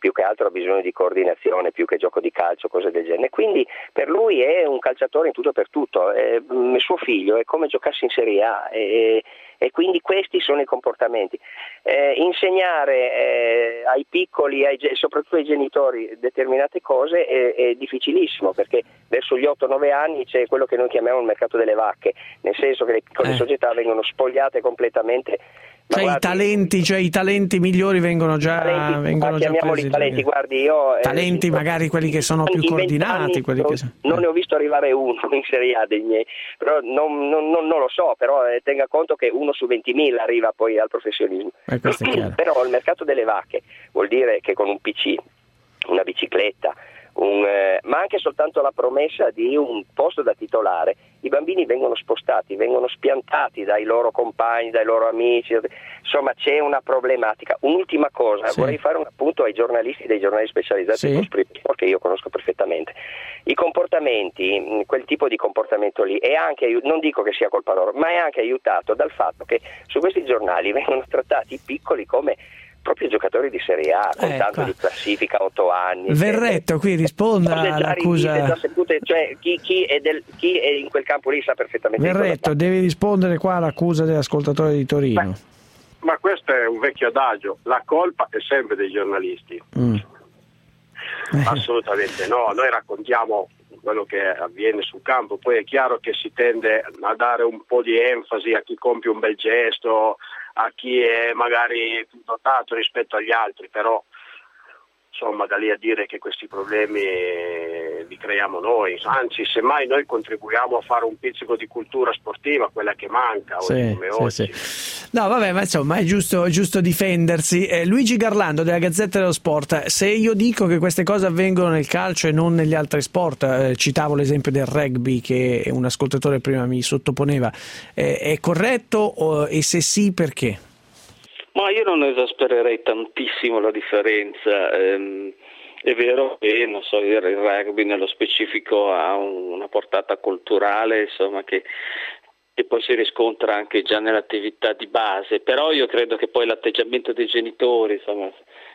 più che altro ha bisogno di coordinazione più che gioco di calcio, cose del genere. Quindi per lui è un calciatore in tutto e per tutto. Eh, suo figlio è come giocarsi in Serie A e, e quindi questi sono i comportamenti. Eh, insegnare eh, ai piccoli e soprattutto ai genitori determinate cose è, è difficilissimo, perché verso gli otto nove anni c'è quello che noi chiamiamo il mercato delle vacche, nel senso che le piccole eh. società vengono spogliate completamente. Cioè, guardi, i talenti, cioè i talenti migliori vengono già, talenti, vengono già presi. Talenti, guardi, io, talenti eh, magari quelli che sono più coordinati. Quelli che sono... Non ne ho visto arrivare uno in Serie A dei miei, però non, non, non, non lo so, però eh, tenga conto che uno su ventimila arriva poi al professionismo. Eh, questo è chiaro. Però il mercato delle vacche vuol dire che con un P C, una bicicletta, Un, eh, ma anche soltanto la promessa di un posto da titolare, i bambini vengono spostati, vengono spiantati dai loro compagni, dai loro amici, insomma c'è una problematica. Un'ultima cosa, sì. vorrei fare un appunto ai giornalisti dei giornali specializzati, sì. che io conosco perfettamente. I comportamenti, quel tipo di comportamento lì è anche, non dico che sia colpa loro, ma è anche aiutato dal fatto che su questi giornali vengono trattati i piccoli come proprio giocatori di Serie A, con eh, tanto qua. Di classifica, otto anni. Verretto, qui risponda all'accusa. Ripite, cioè, chi, chi, è del, chi è in quel campo lì sa perfettamente. Verretto, devi rispondere qua all'accusa dell'ascoltatore di Torino. Beh, ma questo è un vecchio adagio, la colpa è sempre dei giornalisti. Mm. Assolutamente no, noi raccontiamo quello che avviene sul campo, poi è chiaro che si tende a dare un po' di enfasi a chi compie un bel gesto, a chi è magari più dotato rispetto agli altri, però insomma da lì a dire che questi problemi li creiamo noi, anzi semmai noi contribuiamo a fare un pizzico di cultura sportiva, quella che manca sì, oggi come sì, oggi. Sì. No vabbè, ma insomma è giusto, è giusto difendersi. eh, Luigi Garlando della Gazzetta dello Sport, se io dico che queste cose avvengono nel calcio e non negli altri sport, eh, citavo l'esempio del rugby che un ascoltatore prima mi sottoponeva, eh, è corretto o, e se sì perché? Ma io non esaspererei tantissimo la differenza. Ehm, è vero che non so, il rugby nello specifico ha una portata culturale, insomma, che, che poi si riscontra anche già nell'attività di base, però io credo che poi l'atteggiamento dei genitori, insomma,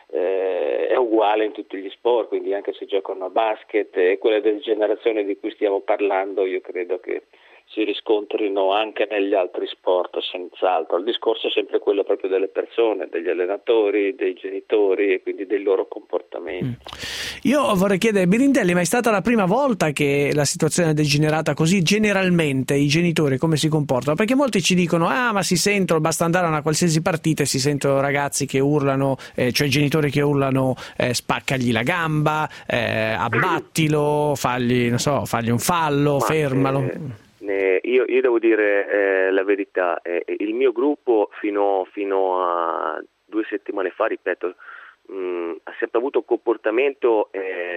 eh, è uguale in tutti gli sport, quindi anche se giocano a basket e quelle delle generazioni di cui stiamo parlando, io credo che si riscontrino anche negli altri sport, senz'altro. Il discorso è sempre quello proprio delle persone, degli allenatori, dei genitori e quindi dei loro comportamenti. Mm. Io vorrei chiedere, Birindelli, ma è stata la prima volta che la situazione è degenerata così? Generalmente i genitori come si comportano? Perché molti ci dicono, ah ma si sentono, basta andare a una qualsiasi partita e si sentono ragazzi che urlano, eh, cioè genitori che urlano eh, spaccagli la gamba, eh, abbattilo, fagli, non so, fagli un fallo, ma fermalo. Eh... Io, io devo dire eh, la verità, eh, il mio gruppo fino, fino a due settimane fa, ripeto, mh, ha sempre avuto un comportamento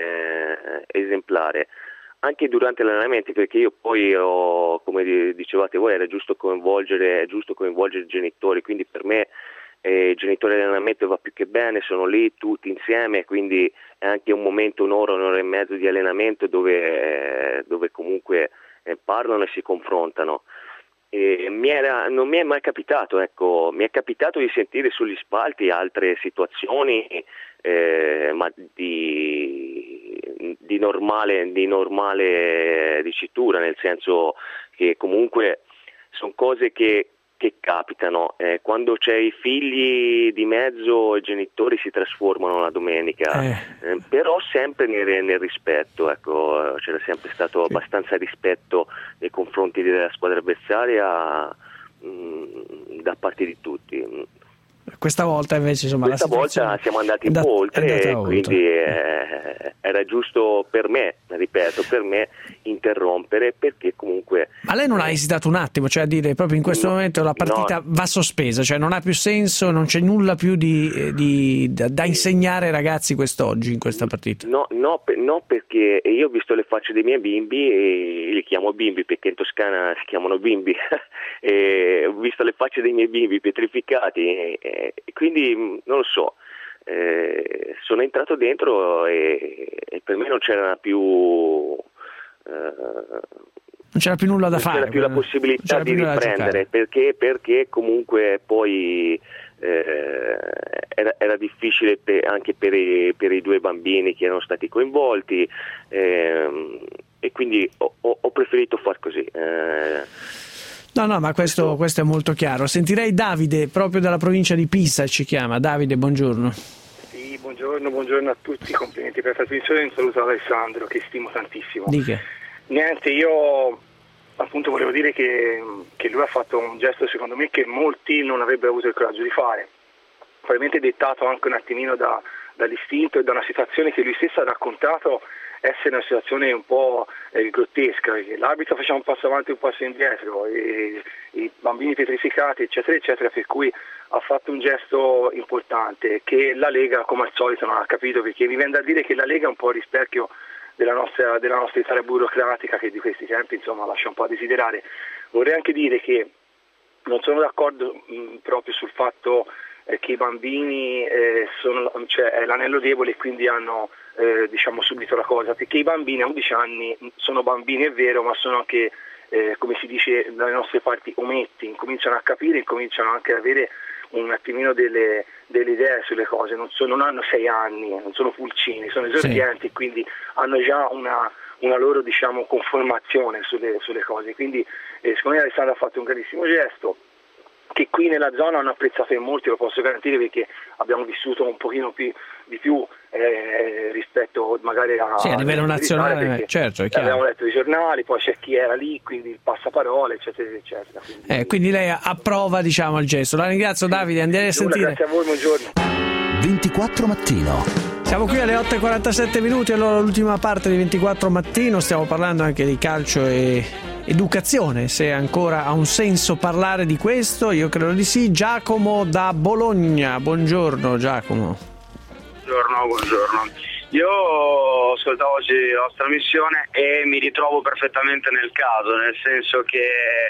eh, esemplare, anche durante gli allenamenti, perché io poi ho, come dicevate voi, era giusto coinvolgere, è giusto coinvolgere i genitori, quindi per me eh, i genitori dell'allenamento va più che bene, sono lì tutti insieme, quindi è anche un momento, un'ora, un'ora e mezzo di allenamento dove, eh, dove comunque Eh, parlano e si confrontano. E mi era, non mi è mai capitato, ecco, mi è capitato di sentire sugli spalti altre situazioni, eh, ma di, di normale, di normale dicitura, nel senso che comunque sono cose che che capitano, eh, quando c'è i figli di mezzo i genitori si trasformano la domenica, eh. Eh, però sempre nel, nel rispetto, ecco, c'era sempre stato sì. abbastanza rispetto nei confronti della squadra avversaria mh, da parte di tutti. Questa volta invece insomma questa la volta siamo andati un po' oltre, quindi eh, era giusto per me, ripeto, per me interrompere, perché comunque. Ma lei non ha esitato un attimo, cioè a dire proprio in questo no, momento la partita no. va sospesa, cioè non ha più senso, non c'è nulla più di, di da, da insegnare ai ragazzi quest'oggi in questa partita? No, no, no, perché io ho visto le facce dei miei bimbi e li chiamo bimbi perché in Toscana si chiamano bimbi e ho visto le facce dei miei bimbi pietrificati e, e quindi non lo so, eh, sono entrato dentro e, e per me non c'era più eh, non c'era più nulla da non fare, c'era più la possibilità di riprendere, perché, perché comunque poi eh, era, era difficile per, anche per i, per i due bambini che erano stati coinvolti, ehm, e quindi ho, ho preferito far così. Eh, No, no, ma questo, questo è molto chiaro. Sentirei Davide, proprio dalla provincia di Pisa ci chiama. Davide, buongiorno. Sì, buongiorno, buongiorno a tutti, complimenti per la trasmissione, un saluto ad Alessandro che stimo tantissimo. Dica. Niente, io appunto volevo dire che, che lui ha fatto un gesto secondo me che molti non avrebbero avuto il coraggio di fare, probabilmente dettato anche un attimino da, dall'istinto e da una situazione che lui stesso ha raccontato essere una situazione un po' eh, grottesca, perché l'arbitro faceva un passo avanti e un passo indietro, e, i bambini pietrificati eccetera eccetera, per cui ha fatto un gesto importante che la Lega come al solito non ha capito, perché mi viene da dire che la Lega è un po' il rispecchio della nostra, della nostra Italia burocratica, che di questi tempi insomma lascia un po' a desiderare. Vorrei anche dire che non sono d'accordo mh, proprio sul fatto eh, che i bambini eh, sono, cioè, è l'anello debole e quindi hanno eh, diciamo subito la cosa, perché i bambini a undici anni sono bambini, è vero, ma sono anche eh, come si dice dalle nostre parti ometti, incominciano a capire, incominciano anche ad avere un attimino delle, delle idee sulle cose, non, so, non hanno sei anni, non sono pulcini, sono esordienti, sì. Quindi hanno già una, una loro diciamo conformazione sulle, sulle cose, quindi eh, secondo me Alessandro ha fatto un grandissimo gesto che qui nella zona hanno apprezzato in molti, lo posso garantire, perché abbiamo vissuto un pochino più di più eh, rispetto magari a, sì, a livello nazionale, certo, è chiaro. Abbiamo letto i giornali, poi c'è chi era lì, quindi il passaparola eccetera eccetera. Quindi, eh, quindi lei approva diciamo il gesto. La ringrazio, sì, Davide, andiamo a sentire. Grazie a voi, buongiorno. ventiquattro Mattino. Siamo qui alle otto e quarantasette minuti, allora l'ultima parte di ventiquattro Mattino, stiamo parlando anche di calcio e educazione, se ancora ha un senso parlare di questo, io credo di sì. Giacomo da Bologna, buongiorno Giacomo. Buongiorno, buongiorno. Io ascoltavo oggi la vostra missione e mi ritrovo perfettamente nel caso, nel senso che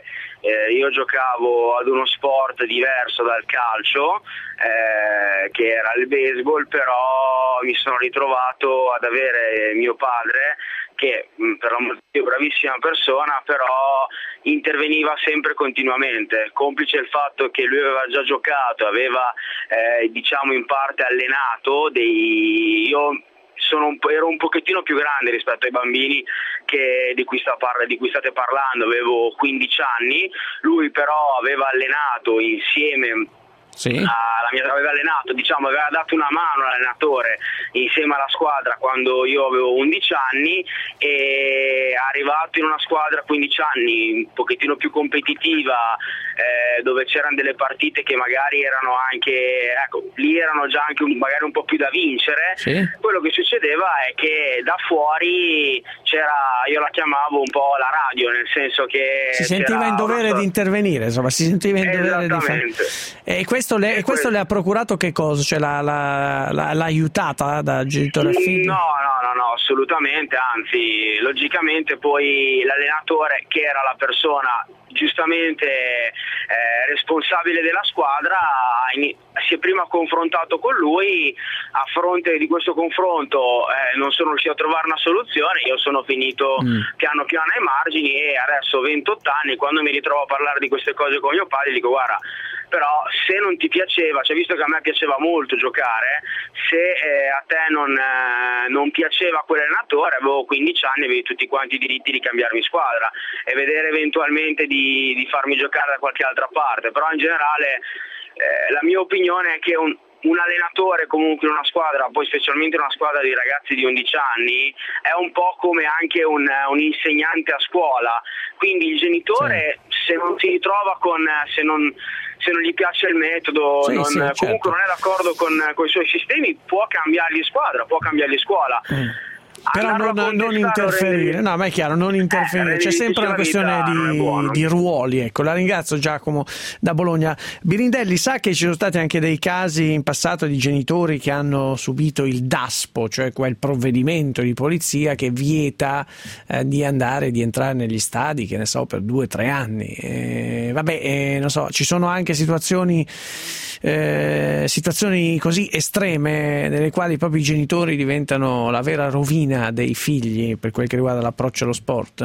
eh, io giocavo ad uno sport diverso dal calcio, eh, che era il baseball, però mi sono ritrovato ad avere mio padre che per l'amor di Dio bravissima persona, però interveniva sempre continuamente, complice il fatto che lui aveva già giocato, aveva eh, diciamo in parte allenato dei... io sono un, ero un pochettino più grande rispetto ai bambini che, di, cui sta parla, di cui state parlando, avevo quindici anni, lui però aveva allenato insieme sì. a, la mia, aveva allenato, diciamo, aveva dato una mano all'allenatore insieme alla squadra quando io avevo undici anni, e è arrivato in una squadra a quindici anni un pochettino più competitiva, eh, dove c'erano delle partite che magari erano anche, ecco, lì erano già anche un, magari un po' più da vincere, sì. Quello che succedeva è che da fuori c'era, io la chiamavo un po' la radio, nel senso che si sentiva in dovere una... di intervenire, insomma, si sentiva in dovere di fare. E questo le, e questo le ha procurato che cosa? Cioè l'ha, l'ha, l'ha, l'ha aiutata da genitore a figlio? No, no, no, no, assolutamente, anzi, logicamente poi l'allenatore, che era la persona giustamente eh, responsabile della squadra, si è prima confrontato con lui. A fronte di questo confronto eh, non sono riuscito a trovare una soluzione, io sono finito mm. piano piano ai margini, e adesso ho ventotto anni, quando mi ritrovo a parlare di queste cose con mio padre dico: guarda, però se non ti piaceva, cioè visto che a me piaceva molto giocare, se eh, a te non, eh, non piaceva quell'allenatore, avevo quindici anni, avevi tutti quanti i diritti di cambiarmi squadra e vedere eventualmente di, di farmi giocare da qualche altra parte, però in generale eh, la mia opinione è che un, un allenatore comunque in una squadra, poi specialmente in una squadra di ragazzi di undici anni, è un po' come anche un, un insegnante a scuola, quindi il genitore sì. se non si ritrova con, se non se non gli piace il metodo, sì, non, sì, comunque certo. non è d'accordo con, con i suoi sistemi, può cambiargli squadra, può cambiargli scuola. Mm. Però non, non interferire, no, ma è chiaro, non interferire, eh, c'è sempre una questione di, di ruoli. Ecco, la ringrazio Giacomo da Bologna. Birindelli, sa che ci sono stati anche dei casi in passato di genitori che hanno subito il DASPO, cioè quel provvedimento di polizia che vieta eh, di andare, di entrare negli stadi, che ne so, per due o tre anni. Eh, vabbè, eh, non so, ci sono anche situazioni Eh, situazioni così estreme nelle quali proprio i genitori diventano la vera rovina dei figli per quel che riguarda l'approccio allo sport?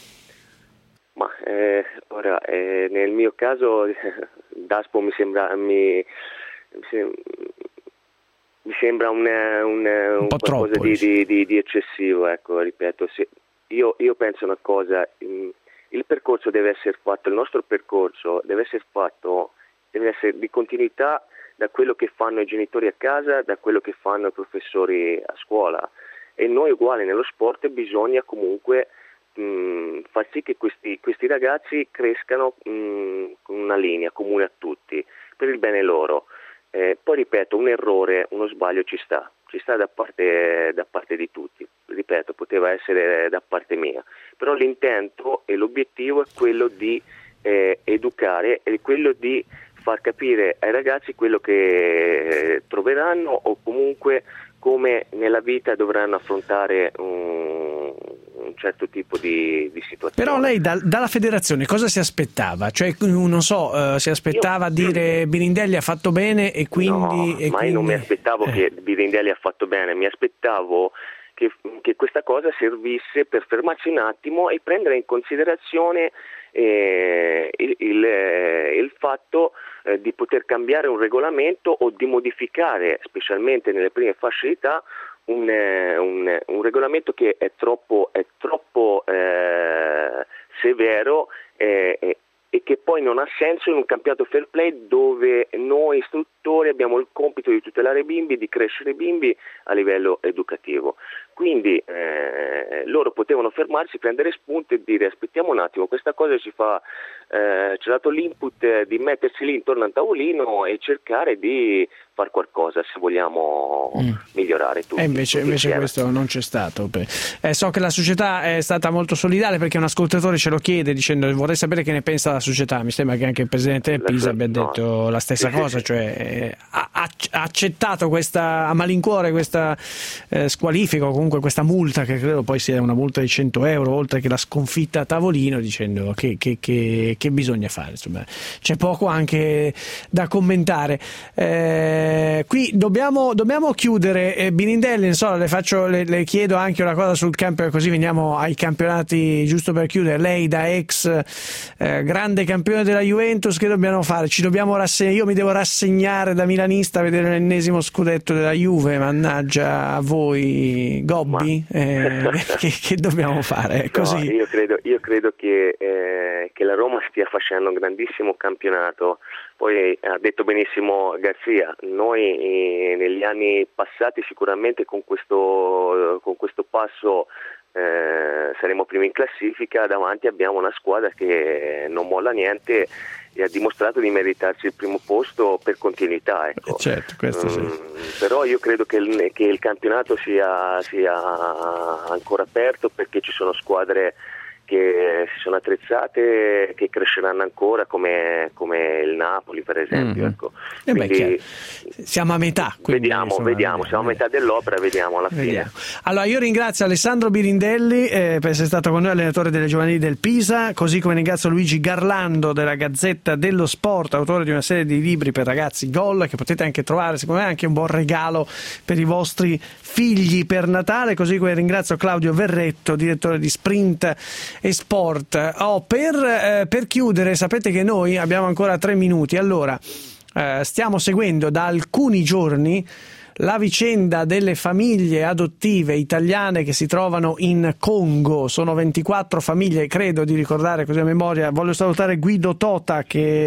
Ma eh, ora eh, nel mio caso DASPO mi sembra mi, mi, mi sembra un, un, un, un qualcosa troppo, di, di, di, di eccessivo, ecco, ripeto, se, io, io penso una cosa, il percorso deve essere fatto, il nostro percorso deve essere fatto, deve essere di continuità da quello che fanno i genitori a casa, da quello che fanno i professori a scuola, e noi uguali nello sport bisogna comunque mh, far sì che questi, questi ragazzi crescano mh, con una linea comune a tutti, per il bene loro. Eh, poi ripeto, un errore, uno sbaglio ci sta, ci sta da parte, da parte di tutti, ripeto, poteva essere da parte mia, però l'intento e l'obiettivo è quello di eh, educare, è quello di far capire ai ragazzi quello che troveranno o comunque come nella vita dovranno affrontare un, un certo tipo di, di situazione. Però lei da, dalla federazione cosa si aspettava? Cioè, non so, uh, si aspettava io, dire Birindelli ha fatto bene e quindi... No, e ma quindi... io non mi aspettavo eh. che Birindelli ha fatto bene, mi aspettavo che, che questa cosa servisse per fermarsi un attimo e prendere in considerazione eh, il, il, il fatto eh, di poter cambiare un regolamento o di modificare, specialmente nelle prime fasce di età, un, un, un regolamento che è troppo, è troppo eh, severo eh, e che poi non ha senso in un campionato fair play dove noi istruttori abbiamo il compito di tutelare i bimbi, di crescere i bimbi a livello educativo. Quindi eh, loro potevano fermarsi, prendere spunto e dire aspettiamo un attimo, questa cosa ci fa, eh, ci ha dato l'input di mettersi lì intorno al tavolino e cercare di far qualcosa se vogliamo mm. migliorare tutti. E invece, tutti invece questo non c'è stato. Eh, so che la società è stata molto solidale perché un ascoltatore ce lo chiede dicendo vorrei sapere che ne pensa la società. Mi sembra che anche il presidente del Pisa abbia no. detto la stessa sì, cosa, sì. cioè eh, ha, ha accettato questa a malincuore questa eh, squalifica o comunque questa multa che credo poi sia una multa di cento euro oltre che la sconfitta a tavolino, dicendo che, che, che, che bisogna fare. Insomma, c'è poco anche da commentare. Eh, qui dobbiamo, dobbiamo chiudere. eh, Birindelli, insomma, le, faccio, le, le chiedo anche una cosa sul campo, così veniamo ai campionati, giusto per chiudere. Lei da ex eh, grande campione della Juventus, che dobbiamo fare? Ci dobbiamo rassegnare, io mi devo rassegnare da milanista a vedere l'ennesimo scudetto della Juve, mannaggia a voi Gobbi, eh, che, che dobbiamo fare? Così. No, io credo, io credo che, eh, che la Roma stia facendo un grandissimo campionato. Poi ha detto benissimo Garzia, noi eh, negli anni passati sicuramente con questo, con questo passo eh, saremo primi in classifica, davanti abbiamo una squadra che non molla niente e ha dimostrato di meritarsi il primo posto per continuità. Ecco. Certo, questo sì. Mm, però io credo che il, che il campionato sia, sia ancora aperto perché ci sono squadre che si sono attrezzate, che cresceranno ancora come, come il Napoli per esempio. Mm-hmm. Ecco. Eh quindi, beh, siamo a metà. Quindi, vediamo, insomma, vediamo, siamo a metà dell'opera, vediamo alla vediamo. fine. Allora io ringrazio Alessandro Birindelli eh, per essere stato con noi, allenatore delle giovanili del Pisa, così come ringrazio Luigi Garlando della Gazzetta dello Sport, autore di una serie di libri per ragazzi, Gol, che potete anche trovare, secondo me anche un buon regalo per i vostri figli per Natale, così come ringrazio Claudio Verretto, direttore di Sprint e Sport. Oh, per, eh, per chiudere, sapete che noi abbiamo ancora tre minuti, allora eh, stiamo seguendo da alcuni giorni la vicenda delle famiglie adottive italiane che si trovano in Congo. Sono ventiquattro famiglie, credo di ricordare così a memoria. Voglio salutare Guido Tota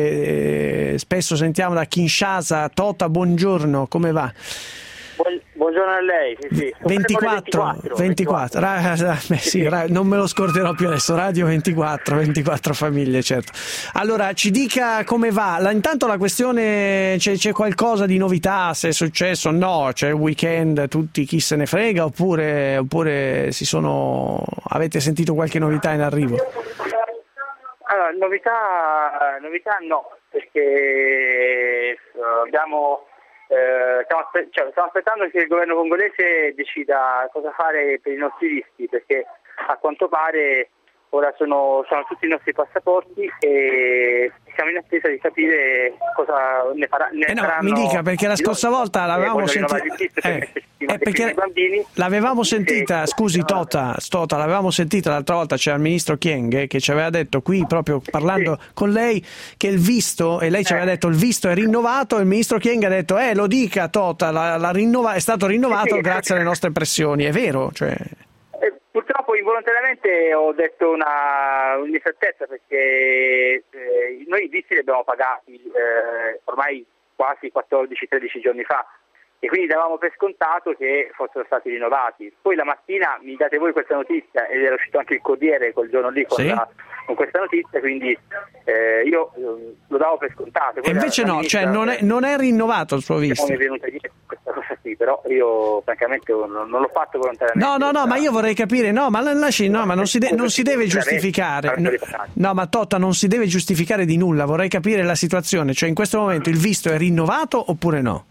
che eh, spesso sentiamo da Kinshasa. Tota, buongiorno, come va? Buongiorno a lei, sì, sì. ventiquattro, ventiquattro, ventiquattro. Ra, ra, beh, sì, ra, non me lo scorderò più adesso, Radio ventiquattro, ventiquattro famiglie, certo. Allora, ci dica come va. La, intanto la questione, c'è, c'è qualcosa di novità, se è successo o no, c'è il weekend, tutti chi se ne frega, oppure, oppure si sono, avete sentito qualche novità in arrivo? Allora, novità, novità no, perché abbiamo... Eh, stiamo, aspe- cioè, stiamo aspettando che il governo congolese decida cosa fare per i nostri visti, perché a quanto pare ora sono, sono tutti i nostri passaporti e siamo in attesa di capire cosa ne farà. Ne eh no, mi dica, perché la scorsa volta l'avevamo sentita. Eh, eh, perché l'avevamo sentita, scusi Tota, Tota, l'avevamo sentita l'altra volta, c'era il ministro Kyenge che ci aveva detto qui, proprio parlando sì. con lei, che il visto, e lei ci aveva detto il visto è rinnovato, e il ministro Kyenge ha detto eh lo dica Tota, la, la rinnova- è stato rinnovato sì, sì. grazie alle nostre pressioni, è vero? Cioè... Purtroppo involontariamente ho detto una un'inesattezza, perché eh, noi i visti li abbiamo pagati eh, ormai quasi quattordici tredici giorni fa e quindi davamo per scontato che fossero stati rinnovati. Poi la mattina mi date voi questa notizia ed era uscito anche il Corriere quel giorno lì con, sì. la, con questa notizia, quindi eh, io eh, lo davo per scontato. Poi e invece la, la no, ministra, cioè non è, non è rinnovato il suo visto. Mi è venuta a dire questa cosa qui, però io francamente non, non l'ho fatto volontariamente. No, no, no, ma io vorrei capire, no, ma lasci, no, ma non si, de- non si deve giustificare. No, no, ma Tota non si deve giustificare di nulla, vorrei capire la situazione, cioè in questo momento il visto è rinnovato oppure no?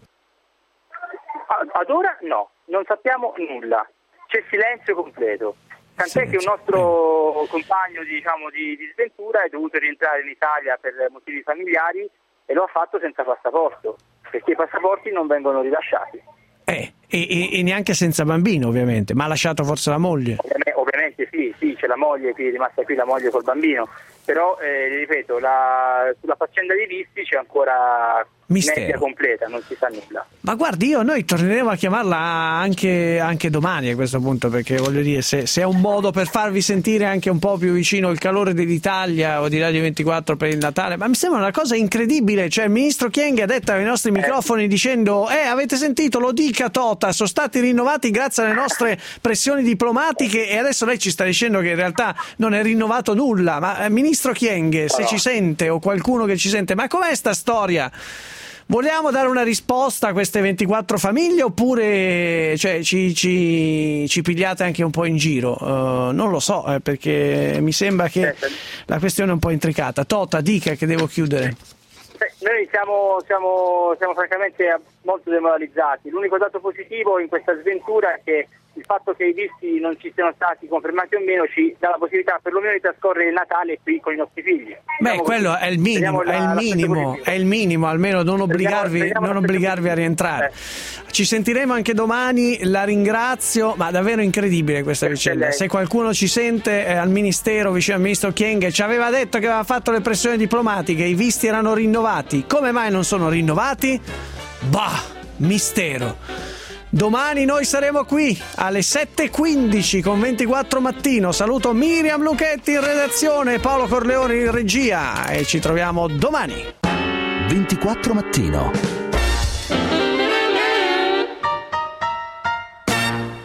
Ad ora no, non sappiamo nulla, c'è silenzio completo, tant'è silenzio. Che un nostro compagno diciamo, di, di sventura è dovuto rientrare in Italia per motivi familiari e lo ha fatto senza passaporto, perché i passaporti non vengono rilasciati. Eh, e, e, e neanche senza bambino ovviamente, ma ha lasciato forse la moglie? Ovviamente, ovviamente sì, sì, c'è la moglie, qui è rimasta qui la moglie col bambino, però eh, ripeto, la, sulla faccenda dei visti c'è ancora media completa, non si sa nulla. Ma guardi, io noi torneremo a chiamarla anche, anche domani a questo punto, perché voglio dire, se, se è un modo per farvi sentire anche un po' più vicino il calore dell'Italia o di Radio ventiquattro per il Natale, ma mi sembra una cosa incredibile, cioè il ministro Kyenge ha detto ai nostri microfoni eh. dicendo eh avete sentito, lo dica Tota, sono stati rinnovati grazie alle nostre pressioni diplomatiche, e adesso lei ci sta dicendo che in realtà non è rinnovato nulla. Ma eh, ministro Kyenge, se ci sente o qualcuno che ci sente, ma com'è sta storia? Vogliamo dare una risposta a queste ventiquattro famiglie oppure cioè, ci, ci, ci pigliate anche un po' in giro? Uh, non lo so, eh, perché mi sembra che la questione è un po' intricata. Tota, dica che devo chiudere. Noi siamo, siamo, siamo francamente molto demoralizzati. L'unico dato positivo in questa sventura è che il fatto che i visti non ci siano stati confermati o meno ci dà la possibilità perlomeno di trascorrere il Natale qui con i nostri figli. Beh, quello è il minimo, la, è il minimo, è il minimo, almeno non obbligarvi, speriamo, non obbligarvi a rientrare. Eh. Ci sentiremo anche domani, la ringrazio, ma davvero incredibile questa vicenda. Se qualcuno ci sente eh, al Ministero, vicino al Ministro Kyenge, ci aveva detto che aveva fatto le pressioni diplomatiche, i visti erano rinnovati. Come mai non sono rinnovati? Bah, mistero. Domani noi saremo qui alle sette e quindici con ventiquattro Mattino. Saluto Miriam Luchetti in redazione, Paolo Corleone in regia e ci troviamo domani. ventiquattro Mattino.